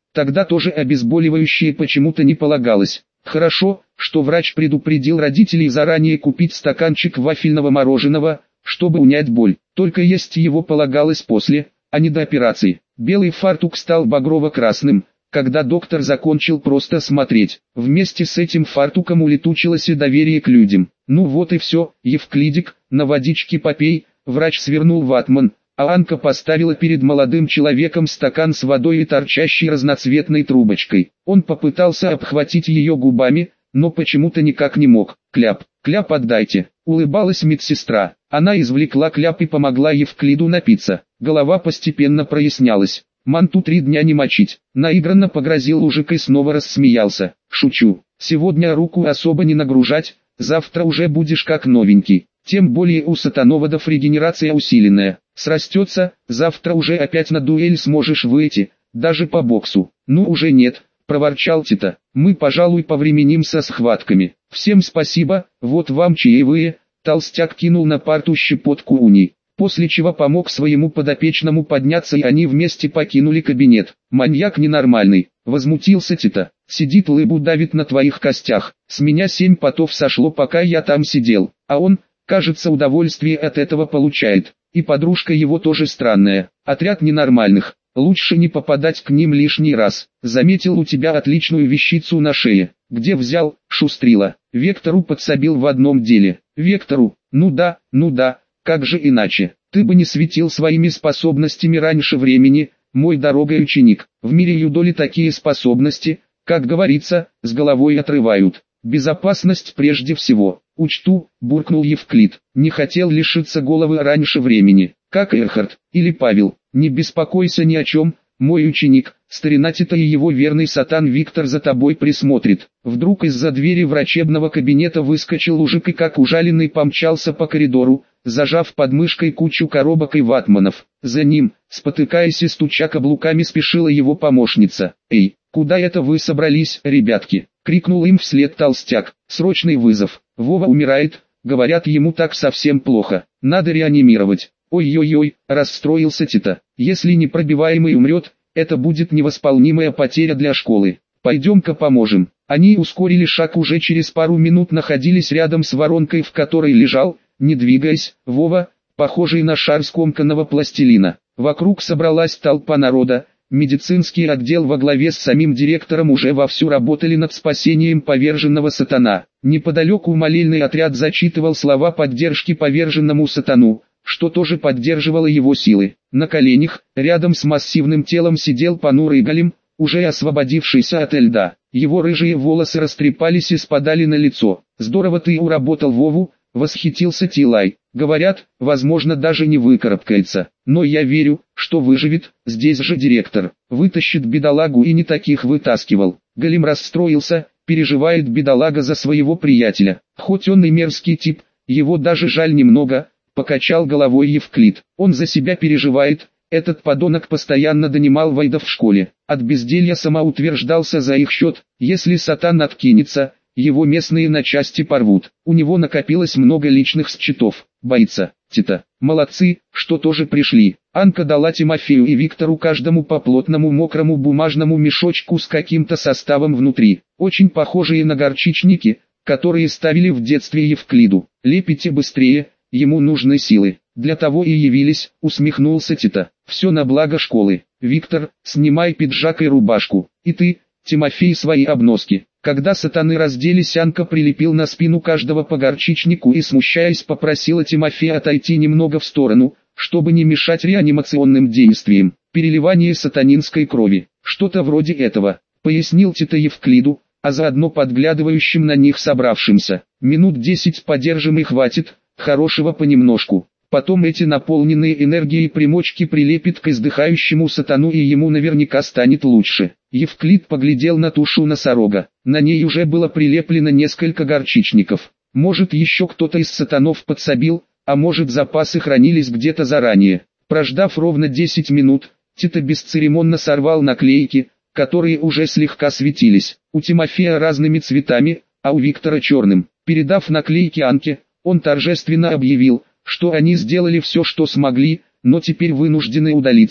Тогда тоже обезболивающее почему-то не полагалось. Хорошо, что врач предупредил родителей заранее купить стаканчик вафельного мороженого, чтобы унять боль. Только есть его полагалось после, а не до операции. Белый фартук стал багрово-красным, когда доктор закончил просто смотреть. Вместе с этим фартуком улетучилось и доверие к людям. Ну вот и все, Евклидик, на водичке попей. Врач свернул ватман, а Анка поставила перед молодым человеком стакан с водой и торчащей разноцветной трубочкой. Он попытался обхватить ее губами, но почему-то никак не мог. «Кляп, кляп отдайте», — улыбалась медсестра. Она извлекла кляп и помогла Евклиду напиться. Голова постепенно прояснялась. «Манту три дня не мочить», — наигранно погрозил мужик и снова рассмеялся. «Шучу, сегодня руку особо не нагружать, завтра уже будешь как новенький. Тем более у сатановодов регенерация усиленная. Срастется, завтра уже опять на дуэль сможешь выйти, даже по боксу». «Ну уже нет», — проворчал Тита. «Мы, пожалуй, повременим со схватками. Всем спасибо, вот вам чаевые». Толстяк кинул на парту щепотку уний, после чего помог своему подопечному подняться, и они вместе покинули кабинет. «Маньяк ненормальный», — возмутился Тита. «Сидит лыбу давит на твоих костях. С меня семь потов сошло, пока я там сидел, а он, кажется, удовольствие от этого получает. И подружка его тоже странная. Отряд ненормальных. Лучше не попадать к ним лишний раз. Заметил у тебя отличную вещицу на шее. Где взял?» «Шустрила. Вектору подсобил в одном деле». «Вектору? Ну да, ну да, как же иначе? Ты бы не светил своими способностями раньше времени, мой дорогой ученик. В мире юдоли такие способности, как говорится, с головой отрывают. Безопасность прежде всего. Учту», — буркнул Евклид. «Не хотел лишиться головы раньше времени, как Эрхард или Павел. Не беспокойся ни о чем, мой ученик. Старина Тита и его верный сатан Виктор за тобой присмотрит». Вдруг из-за двери врачебного кабинета выскочил мужик и как ужаленный помчался по коридору, зажав под мышкой кучу коробок и ватманов. За ним, спотыкаясь и стуча каблуками, спешила его помощница. «Эй, куда это вы собрались, ребятки?» — крикнул им вслед толстяк. «Срочный вызов. Вова умирает, говорят, ему так совсем плохо. Надо реанимировать». «Ой-ой-ой», — расстроился Тита. «Если непробиваемый умрет, это будет невосполнимая потеря для школы. Пойдем-ка поможем». Они ускорили шаг, уже через пару минут находились рядом с воронкой, в которой лежал, не двигаясь, Вова, похожий на шар скомканного пластилина. Вокруг собралась толпа народа. Медицинский отдел во главе с самим директором уже вовсю работали над спасением поверженного сатана. Неподалеку молельный отряд зачитывал слова поддержки поверженному сатану, что тоже поддерживало его силы. На коленях, рядом с массивным телом, сидел понурый голем, уже освободившийся от льда. Его рыжие волосы растрепались и спадали на лицо. «Здорово ты уработал Вову», — восхитился Тилай. «Говорят, возможно, даже не выкарабкается. Но я верю, что выживет. Здесь же директор. Вытащит бедолагу, и не таких вытаскивал». Голем расстроился, переживает бедолага за своего приятеля. Хоть он и мерзкий тип, его даже жаль немного, — покачал головой Евклид. «Он за себя переживает. Этот подонок постоянно донимал вайдов в школе. От безделья самоутверждался за их счет. Если сатан откинется, его местные на части порвут. У него накопилось много личных счетов. Боится. Тита. Молодцы, что тоже пришли». Анка дала Тимофею и Виктору каждому по плотному мокрому бумажному мешочку с каким-то составом внутри, очень похожие на горчичники, которые ставили в детстве Евклиду. «Лепите быстрее, ему нужны силы». «Для того и явились», — усмехнулся Тита. «Все на благо школы. Виктор, снимай пиджак и рубашку. И ты, Тимофей, свои обноски». Когда сатаны разделись, Анка прилепил на спину каждого по горчичнику и, смущаясь, попросила Тимофея отойти немного в сторону, чтобы не мешать реанимационным действиям. «Переливание сатанинской крови, что-то вроде этого», — пояснил Тита Евклиду, а заодно подглядывающим на них собравшимся. «Минут десять подержим и хватит, хорошего понемножку. Потом эти наполненные энергией примочки прилепит к издыхающему сатану, и ему наверняка станет лучше». Евклид поглядел на тушу носорога. На ней уже было прилеплено несколько горчичников. Может, еще кто-то из сатанов подсобил, а может, запасы хранились где-то заранее. Прождав ровно десять минут, Тита бесцеремонно сорвал наклейки, которые уже слегка светились. У Тимофея разными цветами, а у Виктора черным. Передав наклейки Анке, он торжественно объявил, что они сделали все, что смогли, но теперь вынуждены удалиться,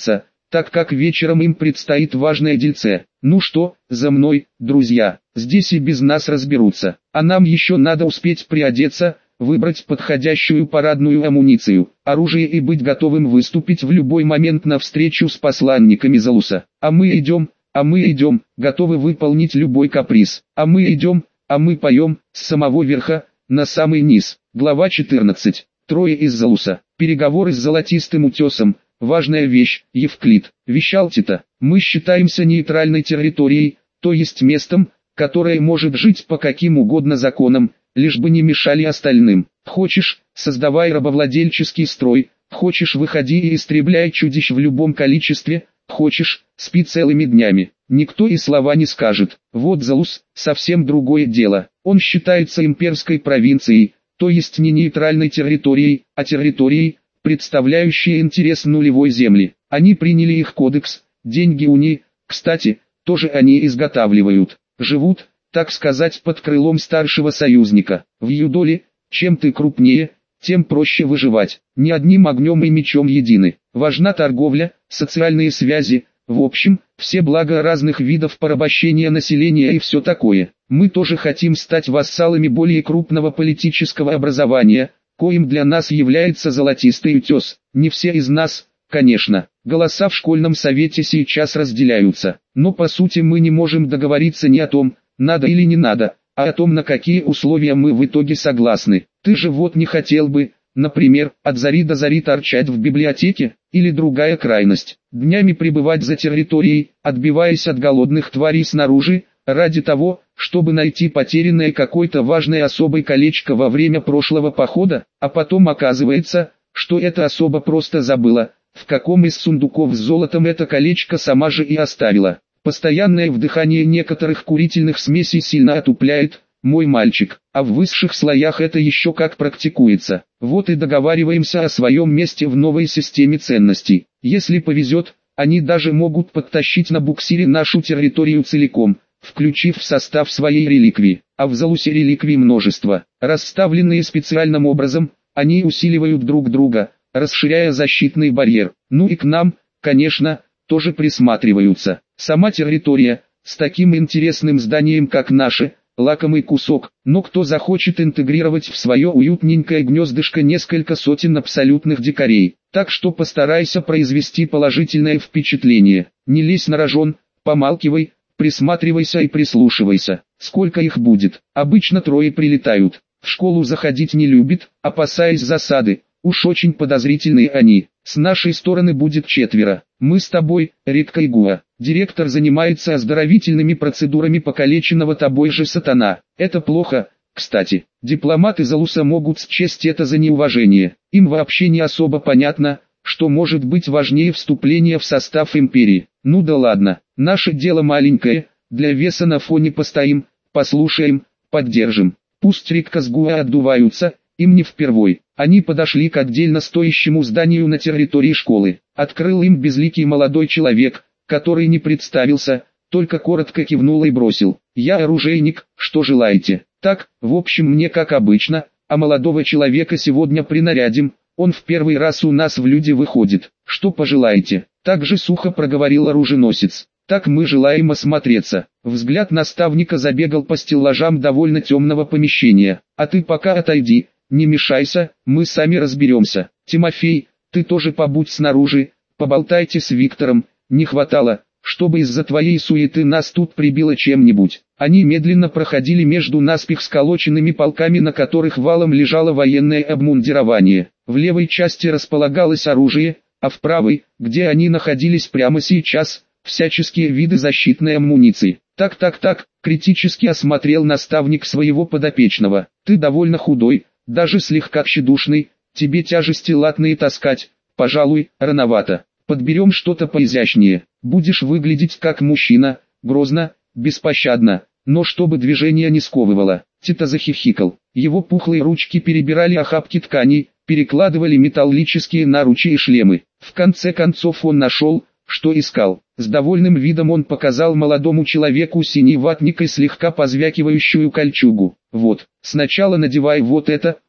так как вечером им предстоит важное дельце. Ну что, за мной, друзья, здесь и без нас разберутся, а нам еще надо успеть приодеться, выбрать подходящую парадную амуницию, оружие и быть готовым выступить в любой момент на встречу с посланниками Залуса. А мы идем, а мы идем, готовы выполнить любой каприз. А мы идем, а мы поем, с самого верха, на самый низ. Глава четырнадцать. Трое из Залуса. Переговоры с Золотистым утесом. Важная вещь, Евклид. Вещал Тита. Мы считаемся нейтральной территорией, то есть местом, которое может жить по каким угодно законам, лишь бы не мешали остальным. Хочешь, создавай рабовладельческий строй, хочешь, выходи и истребляй чудищ в любом количестве, хочешь, спи целыми днями. Никто и слова не скажет. Вот Залус, совсем другое дело. Он считается имперской провинцией, то есть не нейтральной территорией, а территорией, представляющей интерес нулевой земли. Они приняли их кодекс, деньги у них, кстати, тоже они изготавливают. Живут, так сказать, под крылом старшего союзника. В Юдоле, чем ты крупнее, тем проще выживать. Не одним огнем и мечом едины. Важна торговля, социальные связи, в общем, все блага разных видов порабощения населения и все такое. Мы тоже хотим стать вассалами более крупного политического образования, коим для нас является Золотистый утес. Не все из нас, конечно. Голоса в школьном совете сейчас разделяются. Но по сути мы не можем договориться ни о том, надо или не надо, а о том, на какие условия мы в итоге согласны. Ты же вот не хотел бы, например, от зари до зари торчать в библиотеке, или другая крайность, днями пребывать за территорией, отбиваясь от голодных тварей снаружи, ради того, чтобы найти потерянное какой-то важной особой колечко во время прошлого похода, а потом оказывается, что эта особа просто забыла, в каком из сундуков с золотом это колечко сама же и оставила. Постоянное вдыхание некоторых курительных смесей сильно отупляет, мой мальчик, а в высших слоях это еще как практикуется. Вот и договариваемся о своем месте в новой системе ценностей. Если повезет, они даже могут подтащить на буксире нашу территорию целиком, включив в состав своей реликвии. А в Залусе реликвий множество. Расставленные специальным образом, они усиливают друг друга, расширяя защитный барьер. Ну и к нам, конечно, тоже присматриваются. Сама территория, с таким интересным зданием как наше, лакомый кусок, но кто захочет интегрировать в свое уютненькое гнездышко несколько сотен абсолютных дикарей. Так что постарайся произвести положительное впечатление. Не лезь на рожон, помалкивай, присматривайся и прислушивайся. Сколько их будет? Обычно трое прилетают. В школу заходить не любит, опасаясь засады. Уж очень подозрительные они. С нашей стороны будет четверо. Мы с тобой, Редка и Гуа. Директор занимается оздоровительными процедурами покалеченного тобой же сатана. Это плохо, кстати. Дипломаты Залуса могут счесть это за неуважение. Им вообще не особо понятно, что может быть важнее вступления в состав империи. Ну да ладно, наше дело маленькое, для веса на фоне постоим, послушаем, поддержим. Пусть Редка с Гуа отдуваются, им не впервой. Они подошли к отдельно стоящему зданию на территории школы. Открыл им безликий молодой человек, который не представился, только коротко кивнул и бросил: «Я оружейник, что желаете?» «Так, в общем, мне как обычно, а молодого человека сегодня принарядим, он в первый раз у нас в люди выходит. Что пожелаете?» Так же сухо проговорил оруженосец. «Так мы желаем осмотреться». Взгляд наставника забегал по стеллажам довольно темного помещения. «А ты пока отойди, не мешайся, мы сами разберемся. Тимофей, ты тоже побудь снаружи, поболтайте с Виктором, не хватало, чтобы из-за твоей суеты нас тут прибило чем-нибудь». Они медленно проходили между наспех сколоченными полками, на которых валом лежало военное обмундирование. В левой части располагалось оружие, а в правой, где они находились прямо сейчас, всяческие виды защитной амуниции. «Так-так-так», критически осмотрел наставник своего подопечного. «Ты довольно худой, даже слегка тщедушный, тебе тяжести латные таскать, пожалуй, рановато. Подберем что-то поизящнее, будешь выглядеть как мужчина, грозно, беспощадно, но чтобы движение не сковывало». Тита захихикал. Его пухлые ручки перебирали охапки тканей, перекладывали металлические наручи и шлемы. В конце концов он нашел, что искал. С довольным видом он показал молодому человеку синий ватник и слегка позвякивающую кольчугу. «Вот, сначала надевай вот это»,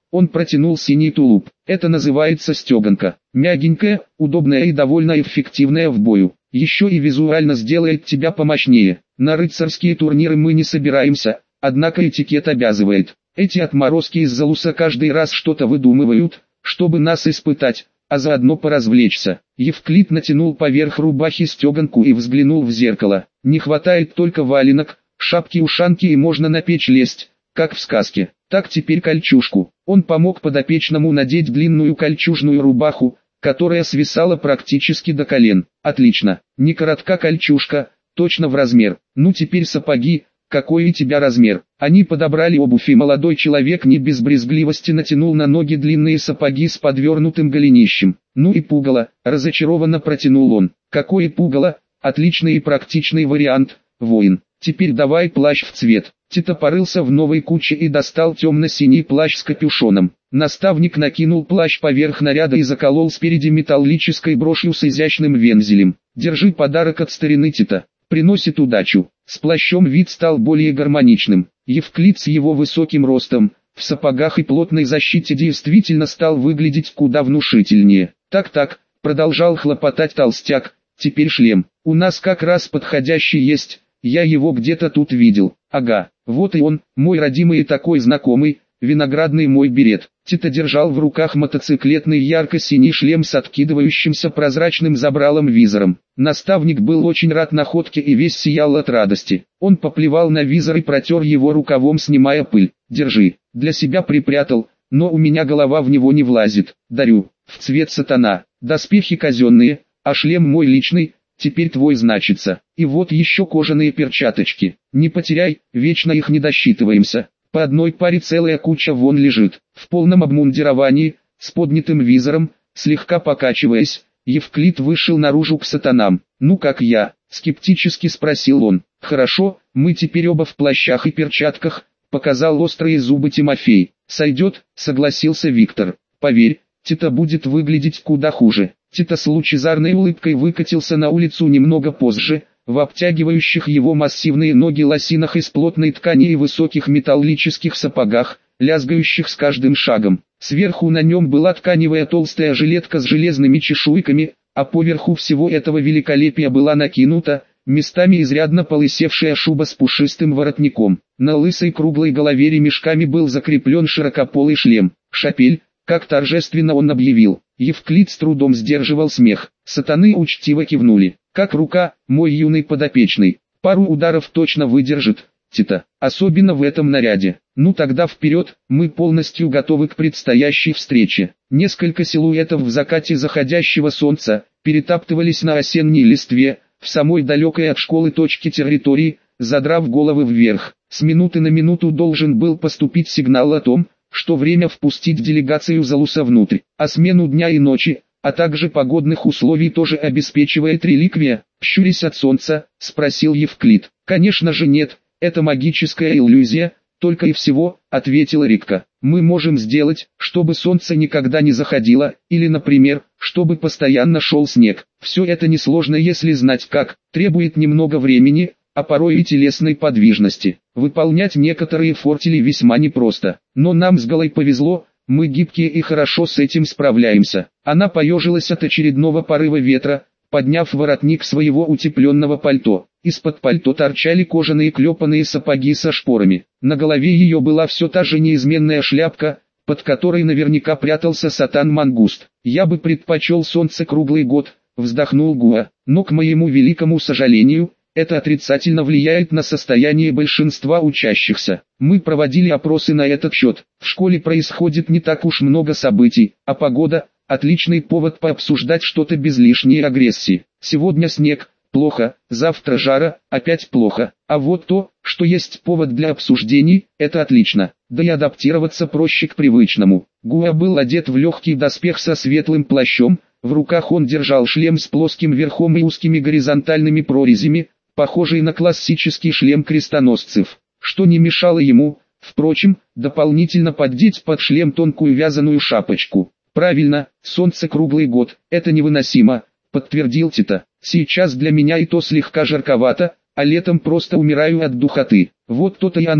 Он протянул синий тулуп. Это называется стеганка. Мягенькая, удобная и довольно эффективная в бою. Еще и визуально сделает тебя помощнее. На рыцарские турниры мы не собираемся, однако этикет обязывает. Эти отморозки из Залуса каждый раз что-то выдумывают, чтобы нас испытать, а заодно поразвлечься. Евклид натянул поверх рубахи стеганку и взглянул в зеркало. Не хватает только валенок, шапки-ушанки и можно на печь лезть, как в сказке. Так теперь кольчужку. Он помог подопечному надеть длинную кольчужную рубаху, которая свисала практически до колен. Отлично, не коротка кольчужка, точно в размер. Ну теперь сапоги, какой у тебя размер? Они подобрали обувь, и молодой человек не без брезгливости натянул на ноги длинные сапоги с подвернутым голенищем. Ну и пугало, разочарованно протянул он. Какое пугало? Отличный и практичный вариант, воин. Теперь давай плащ в цвет. Тита порылся в новой куче и достал темно-синий плащ с капюшоном. Наставник накинул плащ поверх наряда и заколол спереди металлической брошью с изящным вензелем. Держи подарок от старины Тита. Приносит удачу. С плащом вид стал более гармоничным. Евклид с его высоким ростом, в сапогах и плотной защите действительно стал выглядеть куда внушительнее. Так-так, продолжал хлопотать толстяк, теперь шлем. У нас как раз подходящий есть, я его где-то тут видел. Ага, вот и он, мой родимый и такой знакомый, виноградный мой берет. Тита держал в руках мотоциклетный ярко-синий шлем с откидывающимся прозрачным забралом-визором. Наставник был очень рад находке и весь сиял от радости. Он поплевал на визор и протер его рукавом, снимая пыль. Держи, для себя припрятал, но у меня голова в него не влазит. Дарю, в цвет сатана, доспехи казенные, а шлем мой личный, теперь твой значится. И вот еще кожаные перчаточки. Не потеряй, вечно их не досчитываемся. По одной паре целая куча вон лежит. В полном обмундировании, с поднятым визором, слегка покачиваясь, Евклид вышел наружу к сатанам. «Ну как я?» — скептически спросил он. «Хорошо, мы теперь оба в плащах и перчатках», — показал острые зубы Тимофей. «Сойдет», — согласился Виктор. «Поверь, Тита будет выглядеть куда хуже». Тита с лучезарной улыбкой выкатился на улицу немного позже, в обтягивающих его массивные ноги лосинах из плотной ткани и высоких металлических сапогах, лязгающих с каждым шагом. Сверху на нем была тканевая толстая жилетка с железными чешуйками, а поверху всего этого великолепия была накинута, местами изрядно полысевшая шуба с пушистым воротником. На лысой круглой голове ремешками был закреплен широкополый шлем. «Шапель», как торжественно он объявил. Евклид с трудом сдерживал смех. Сатаны учтиво кивнули. «Как рука, мой юный подопечный. Пару ударов точно выдержит, Тита, особенно в этом наряде. Ну тогда вперед, мы полностью готовы к предстоящей встрече». Несколько силуэтов в закате заходящего солнца перетаптывались на осенней листве, в самой далекой от школы точке территории, задрав головы вверх. С минуты на минуту должен был поступить сигнал о том, что время впустить делегацию Залуса внутрь, а смену дня и ночи, а также погодных условий тоже обеспечивает реликвия. «Щурясь от солнца?» — спросил Евклид. «Конечно же нет, это магическая иллюзия, только и всего», — ответила Рикка. «Мы можем сделать, чтобы солнце никогда не заходило, или, например, чтобы постоянно шел снег. Все это несложно, если знать как, требует немного времени, а порой и телесной подвижности. Выполнять некоторые фортели весьма непросто, но нам с Галой повезло, мы гибкие и хорошо с этим справляемся». Она поежилась от очередного порыва ветра, подняв воротник своего утепленного пальто. Из-под пальто торчали кожаные клепанные сапоги со шпорами. На голове ее была все та же неизменная шляпка, под которой наверняка прятался сатан-мангуст. «Я бы предпочел солнце круглый год», — вздохнул Гуа, «но к моему великому сожалению, это отрицательно влияет на состояние большинства учащихся. Мы проводили опросы на этот счет. В школе происходит не так уж много событий, а погода – отличный повод пообсуждать что-то без лишней агрессии. Сегодня снег, плохо, завтра жара, опять плохо. А вот то, что есть повод для обсуждений, это отлично. Да и адаптироваться проще к привычному». Гуа был одет в легкий доспех со светлым плащом, в руках он держал шлем с плоским верхом и узкими горизонтальными прорезями, похожий на классический шлем крестоносцев, что не мешало ему, впрочем, дополнительно поддеть под шлем тонкую вязаную шапочку. «Правильно, солнце круглый год, это невыносимо», — подтвердил Тита. «Сейчас для меня и то слегка жарковато, а летом просто умираю от духоты». «Вот то-то и оно»,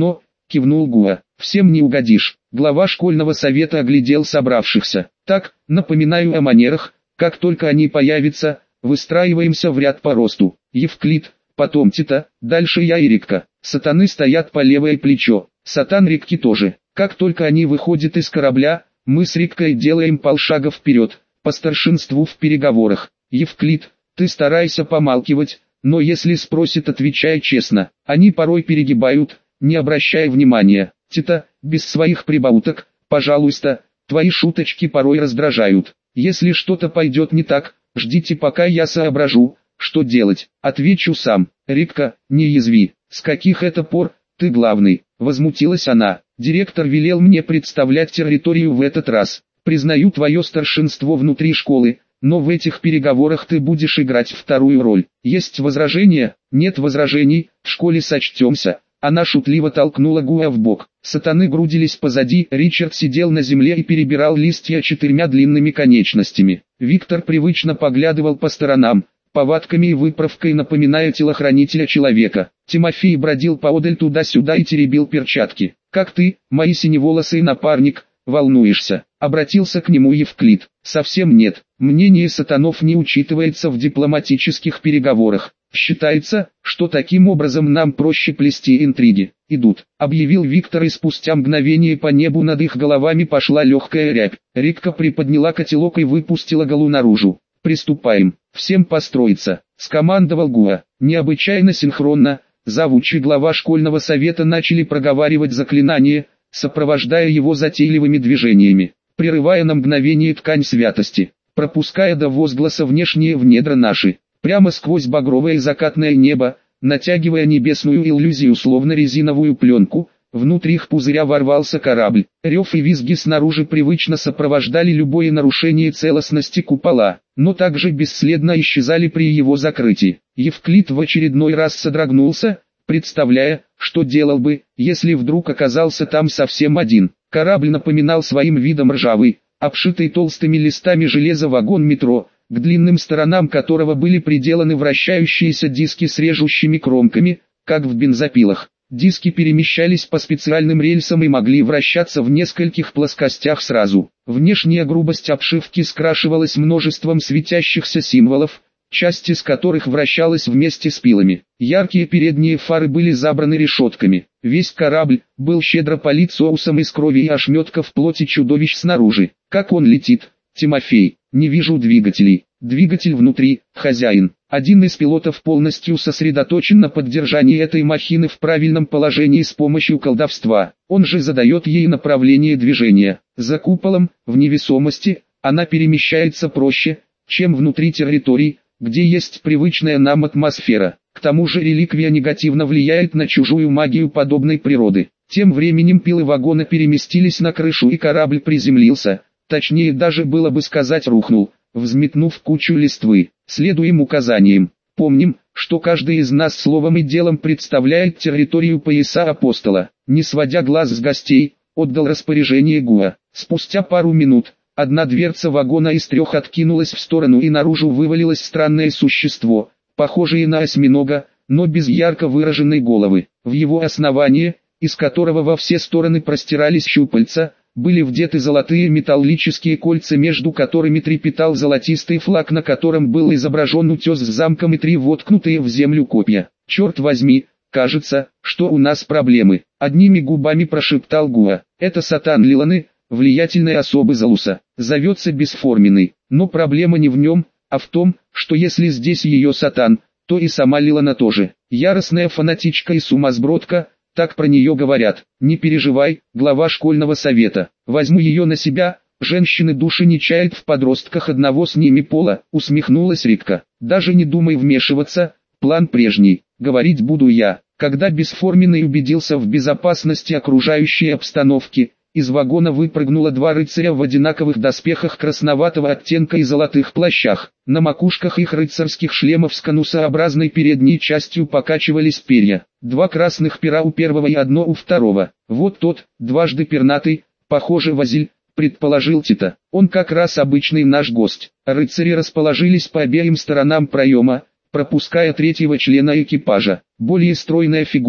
кивнул Гуа. Всем не угодишь. Глава школьного совета оглядел собравшихся. Так, напоминаю о манерах, как только они появятся, выстраиваемся в ряд по росту. Евклид, потом Тита, дальше я и Рикка. Сатаны стоят по левое плечо. Сатан Рикки тоже. Как только они выходят из корабля, мы с Риккой делаем полшага вперед, по старшинству в переговорах. Евклид, ты старайся помалкивать, но если спросят, отвечай честно. Они порой перегибают, не обращая внимания. Тита, без своих прибауток, пожалуйста, твои шуточки порой раздражают. Если что-то пойдет не так, ждите, пока я соображу, что делать. Отвечу сам. Рикка, не язви. С каких это пор ты главный? Возмутилась она. Директор велел мне представлять территорию в этот раз. Признаю твое старшинство внутри школы, но в этих переговорах ты будешь играть вторую роль. Есть возражения? Нет возражений, в школе сочтемся. Она шутливо толкнула Гуа в бок. Сатаны грудились позади, Ричард сидел на земле и перебирал листья четырьмя длинными конечностями. Виктор привычно поглядывал по сторонам, повадками и выправкой напоминая телохранителя человека. Тимофей бродил поодаль туда-сюда и теребил перчатки. «Как ты, мои синеволосый напарник, волнуешься?» — обратился к нему Евклид. «Совсем нет, мнение сатанов не учитывается в дипломатических переговорах. Считается, что таким образом нам проще плести интриги. Идут», — объявил Виктор, и спустя мгновение по небу над их головами пошла легкая рябь. Рикка приподняла котелок и выпустила голу наружу. «Приступаем, всем построиться», — скомандовал Гуа. Необычайно синхронно, завуч и глава школьного совета начали проговаривать заклинание, сопровождая его затейливыми движениями, прерывая на мгновение ткань святости, пропуская до возгласа внешние в недра наши, прямо сквозь багровое закатное небо, натягивая небесную иллюзию словно резиновую пленку. Внутри их пузыря ворвался корабль. Рев и визги снаружи привычно сопровождали любое нарушение целостности купола, но также бесследно исчезали при его закрытии. Евклид в очередной раз содрогнулся, представляя, что делал бы, если вдруг оказался там совсем один. Корабль напоминал своим видом ржавый, обшитый толстыми листами железа вагон метро, к длинным сторонам которого были приделаны вращающиеся диски с режущими кромками, как в бензопилах. Диски перемещались по специальным рельсам и могли вращаться в нескольких плоскостях сразу. Внешняя грубость обшивки скрашивалась множеством светящихся символов, часть из которых вращалась вместе с пилами. Яркие передние фары были забраны решетками. Весь корабль был щедро полит соусом из крови и ошметков плоти чудовищ снаружи. Как он летит, Тимофей? Не вижу двигателей. Двигатель внутри, хозяин. Один из пилотов полностью сосредоточен на поддержании этой махины в правильном положении с помощью колдовства. Он же задает ей направление движения. За куполом, в невесомости, она перемещается проще, чем внутри территорий, где есть привычная нам атмосфера. К тому же реликвия негативно влияет на чужую магию подобной природы. Тем временем пилы вагона переместились на крышу, и корабль приземлился, точнее даже было бы сказать рухнул, взметнув кучу листвы. Следуем указаниям. Помним, что каждый из нас словом и делом представляет территорию пояса апостола. Не сводя глаз с гостей, отдал распоряжение Гуа. Спустя пару минут, одна дверца вагона из трех откинулась в сторону, и наружу вывалилось странное существо, похожее на осьминога, но без ярко выраженной головы. В его основании, из которого во все стороны простирались щупальца, были вдеты золотые металлические кольца, между которыми трепетал золотистый флаг, на котором был изображен утес с замком и три воткнутые в землю копья. «Черт возьми, кажется, что у нас проблемы», — одними губами прошептал Гуа. «Это Сатан Лиланы, влиятельной особы Залуса, зовется Бесформенный, но проблема не в нем, а в том, что если здесь ее Сатан, то и сама Лилана тоже. Яростная фанатичка и сумасбродка, так про нее говорят. Не переживай, глава школьного совета, возьму ее на себя, женщины души не чают в подростках одного с ними пола», — усмехнулась Рикка. «Даже не думай вмешиваться, план прежний, говорить буду я». Когда Бесформенный убедился в безопасности окружающей обстановки, из вагона выпрыгнуло два рыцаря в одинаковых доспехах красноватого оттенка и золотых плащах. На макушках их рыцарских шлемов с конусообразной передней частью покачивались перья. Два красных пера у первого и одно у второго. «Вот тот, дважды пернатый, похоже, Вазиль», — предположил Тита. «Он как раз обычный наш гость». Рыцари расположились по обеим сторонам проема, пропуская третьего члена экипажа. Более стройная фигура,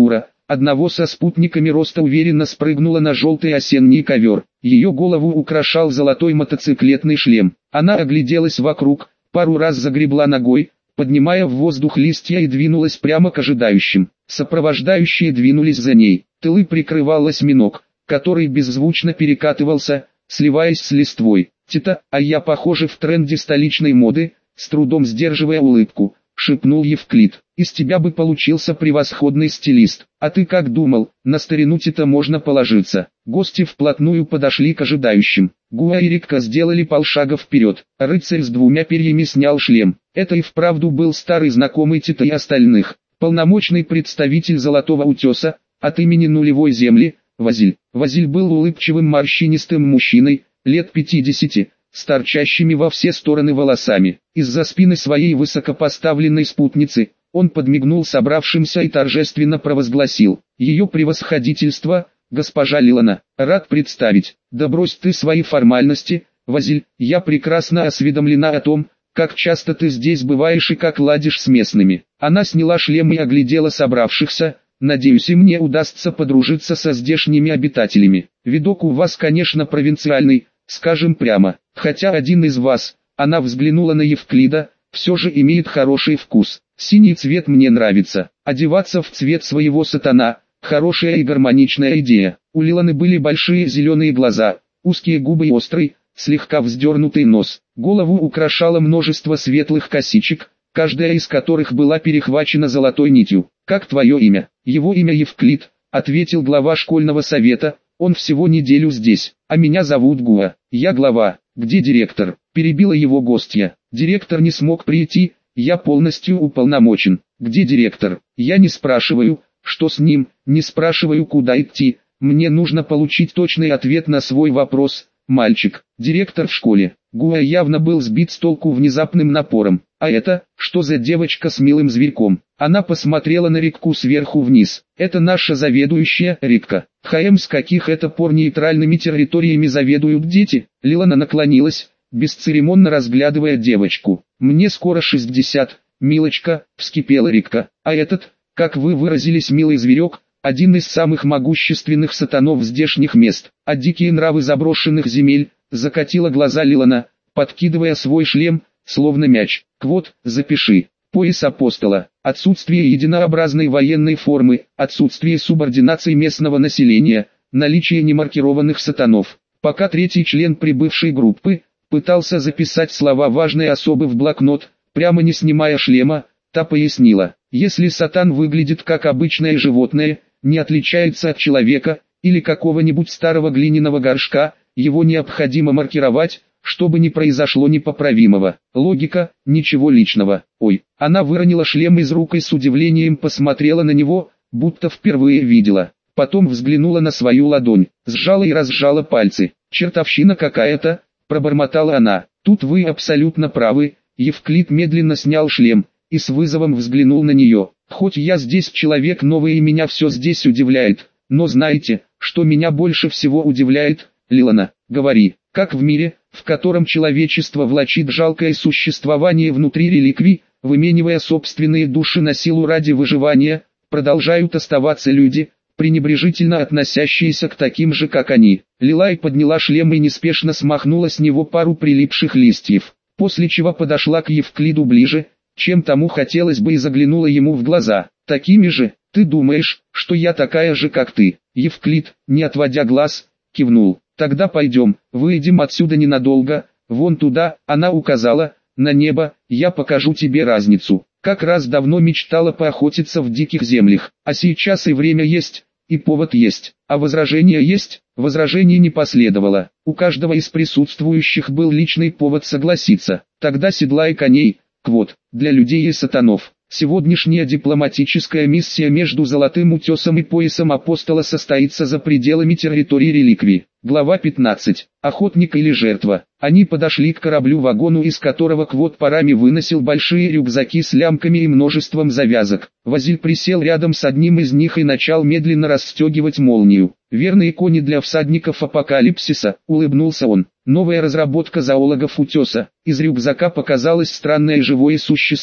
одного со спутниками роста уверенно спрыгнула на желтый осенний ковер. Ее голову украшал золотой мотоциклетный шлем. Она огляделась вокруг, пару раз загребла ногой, поднимая в воздух листья, и двинулась прямо к ожидающим. Сопровождающие двинулись за ней. Тылы прикрывал осьминог, который беззвучно перекатывался, сливаясь с листвой. «Тита, а я похоже в тренде столичной моды», с трудом сдерживая улыбку, шепнул Евклид. «Из тебя бы получился превосходный стилист. А ты как думал, на старину Тита можно положиться?» Гости вплотную подошли к ожидающим. Гуа и Рикка сделали полшага вперед. Рыцарь с двумя перьями снял шлем. Это и вправду был старый знакомый Тита и остальных. Полномочный представитель Золотого Утеса, от имени Нулевой Земли, Вазиль. Вазиль был улыбчивым морщинистым мужчиной, лет пятидесяти, с торчащими во все стороны волосами. Из-за спины своей высокопоставленной спутницы, он подмигнул собравшимся и торжественно провозгласил: «Ее превосходительство, госпожа Лилана, рад представить». «Да брось ты свои формальности, Вазиль, я прекрасно осведомлена о том, как часто ты здесь бываешь и как ладишь с местными». Она сняла шлем и оглядела собравшихся. «Надеюсь, и мне удастся подружиться со здешними обитателями. Видок у вас, конечно, провинциальный, скажем прямо, хотя один из вас», она взглянула на Евклида, «все же имеет хороший вкус. Синий цвет мне нравится. Одеваться в цвет своего сатана – хорошая и гармоничная идея». У Лиланы были большие зеленые глаза, узкие губы и острый, слегка вздернутый нос. Голову украшало множество светлых косичек, каждая из которых была перехвачена золотой нитью. «Как твое имя?» «Его имя Евклид», — ответил глава школьного совета, «он всего неделю здесь, а меня зовут Гуа, я глава». «Где директор?» — перебила его гостья. «Директор не смог прийти, я полностью уполномочен». «Где директор?» «Я не спрашиваю, что с ним, не спрашиваю, куда идти, мне нужно получить точный ответ на свой вопрос, мальчик». «Директор в школе». Гуа явно был сбит с толку внезапным напором. «А это, что за девочка с милым зверьком?» Она посмотрела на Рикку сверху вниз. «Это наша заведующая, Рикка». «Хм, с каких это пор нейтральными территориями заведуют дети?» Лилана наклонилась, бесцеремонно разглядывая девочку. «Мне скоро шестьдесят, милочка», — вскипела Рикка. «А этот, как вы выразились, милый зверек, один из самых могущественных сатанов здешних мест, а дикие нравы заброшенных земель», — закатила глаза Лилана, подкидывая свой шлем, словно мяч. «Квот, запиши. Пояс апостола, отсутствие единообразной военной формы, отсутствие субординации местного населения, наличие немаркированных сатанов». Пока третий член прибывшей группы пытался записать слова важной особы в блокнот, прямо не снимая шлема, та пояснила: «Если сатан выглядит как обычное животное, не отличается от человека или какого-нибудь старого глиняного горшка, его необходимо маркировать, чтобы не произошло непоправимого. Логика, ничего личного». «Ой». Она выронила шлем из рук и с удивлением посмотрела на него, будто впервые видела. Потом взглянула на свою ладонь, сжала и разжала пальцы. «Чертовщина какая-то», — пробормотала она. «Тут вы абсолютно правы». Евклид медленно снял шлем и с вызовом взглянул на нее. «Хоть я здесь человек новый и меня все здесь удивляет, но знаете, что меня больше всего удивляет, Лилана? Говори, как в мире, в котором человечество влачит жалкое существование внутри реликвий, выменивая собственные души на силу ради выживания, продолжают оставаться люди, пренебрежительно относящиеся к таким же, как они». Лилай подняла шлем и неспешно смахнула с него пару прилипших листьев, после чего подошла к Евклиду ближе, чем тому хотелось бы, и заглянула ему в глаза. «Такими же, ты думаешь, что я такая же, как ты?» Евклид, не отводя глаз, кивнул. «Тогда пойдем, выйдем отсюда ненадолго, вон туда», она указала, на небо, «я покажу тебе разницу. Как раз давно мечтала поохотиться в диких землях, а сейчас и время есть, и повод есть, а возражения есть». Возражений не последовало, у каждого из присутствующих был личный повод согласиться. «Тогда седлай коней, Квот, для людей и сатанов». Сегодняшняя дипломатическая миссия между Золотым Утесом и Поясом Апостола состоится за пределами территории реликвий. Глава пятнадцать. Охотник или жертва. Они подошли к кораблю-вагону, из которого Квот парами выносил большие рюкзаки с лямками и множеством завязок. Вазиль присел рядом с одним из них и начал медленно расстегивать молнию. «Верные кони для всадников апокалипсиса», — улыбнулся он. «Новая разработка зоологов Утеса». Из рюкзака показалось странное живое существо.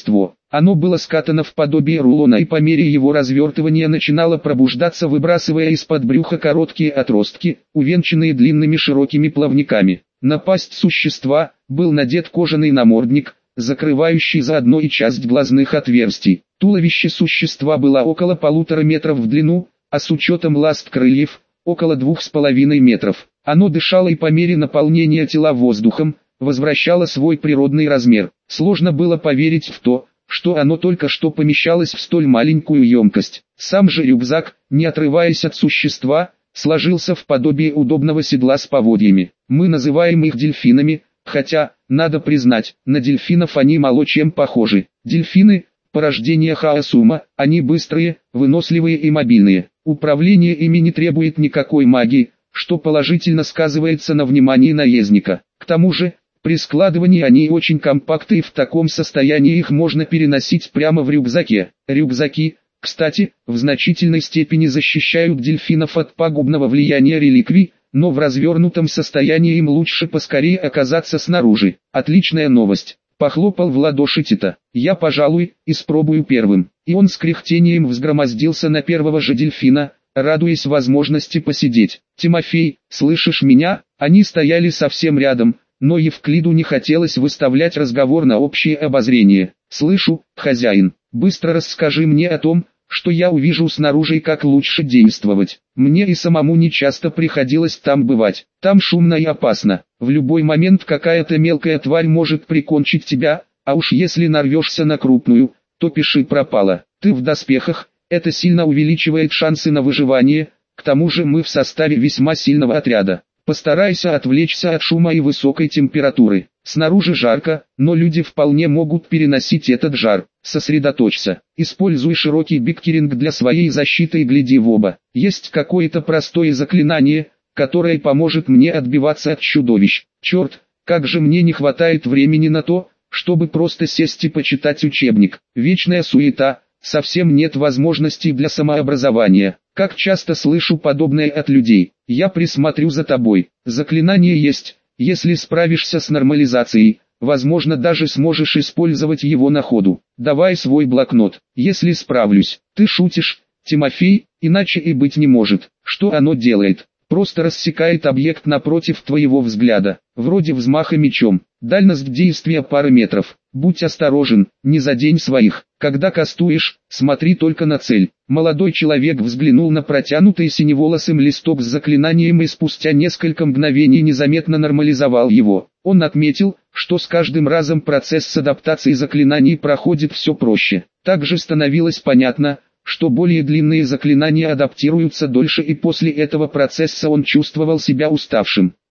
Оно было скатано в подобие рулона и по мере его развертывания начинало пробуждаться, выбрасывая из-под брюха короткие отростки, увенчанные длинными широкими плавниками. На пасть существа был надет кожаный намордник, закрывающий заодно и часть глазных отверстий. Туловище существа было около полутора метров в длину, а с учетом ласт крыльев, около двух с половиной метров. Оно дышало и по мере наполнения тела воздухом, возвращало свой природный размер. Сложно было поверить в то, что оно только что помещалось в столь маленькую емкость. Сам же рюкзак, не отрываясь от существа, сложился в подобие удобного седла с поводьями. Мы называем их дельфинами, хотя, надо признать, на дельфинов они мало чем похожи. Дельфины – порождение Хаосума, они быстрые, выносливые и мобильные. Управление ими не требует никакой магии, что положительно сказывается на внимании наездника. К тому же, при складывании они очень компактны и в таком состоянии их можно переносить прямо в рюкзаке. Рюкзаки, кстати, в значительной степени защищают дельфинов от пагубного влияния реликвий, но в развернутом состоянии им лучше поскорее оказаться снаружи. Отличная новость. Похлопал в ладоши Тита. Я, пожалуй, испробую первым. И он с кряхтением взгромоздился на первого же дельфина, радуясь возможности посидеть. Тимофей, слышишь меня? Они стояли совсем рядом, но Евклиду не хотелось выставлять разговор на общее обозрение. «Слышу, хозяин, быстро расскажи мне о том, что я увижу снаружи и как лучше действовать. Мне и самому не часто приходилось там бывать. Там шумно и опасно. В любой момент какая-то мелкая тварь может прикончить тебя, а уж если нарвешься на крупную, то пиши пропало. Ты в доспехах, это сильно увеличивает шансы на выживание, к тому же мы в составе весьма сильного отряда. Постарайся отвлечься от шума и высокой температуры. Снаружи жарко, но люди вполне могут переносить этот жар. Сосредоточься. Используй широкий биккеринг для своей защиты и гляди в оба. Есть какое-то простое заклинание, которое поможет мне отбиваться от чудовищ. Черт, как же мне не хватает времени на то, чтобы просто сесть и почитать учебник. Вечная суета, совсем нет возможностей для самообразования. Как часто слышу подобное от людей. Я присмотрю за тобой. Заклинание есть, если справишься с нормализацией, возможно даже сможешь использовать его на ходу. Давай свой блокнот. Если справлюсь. Ты шутишь, Тимофей, иначе и быть не может. Что оно делает? Просто рассекает объект напротив твоего взгляда, вроде взмаха мечом. Дальность действия пары метров. Будь осторожен, не задень своих. Когда кастуешь, смотри только на цель. Молодой человек взглянул на протянутый синеволосым листок с заклинанием и спустя несколько мгновений незаметно нормализовал его. Он отметил, что с каждым разом процесс адаптации заклинаний проходит все проще. Также становилось понятно, что более длинные заклинания адаптируются дольше, и после этого процесса он чувствовал себя уставшим.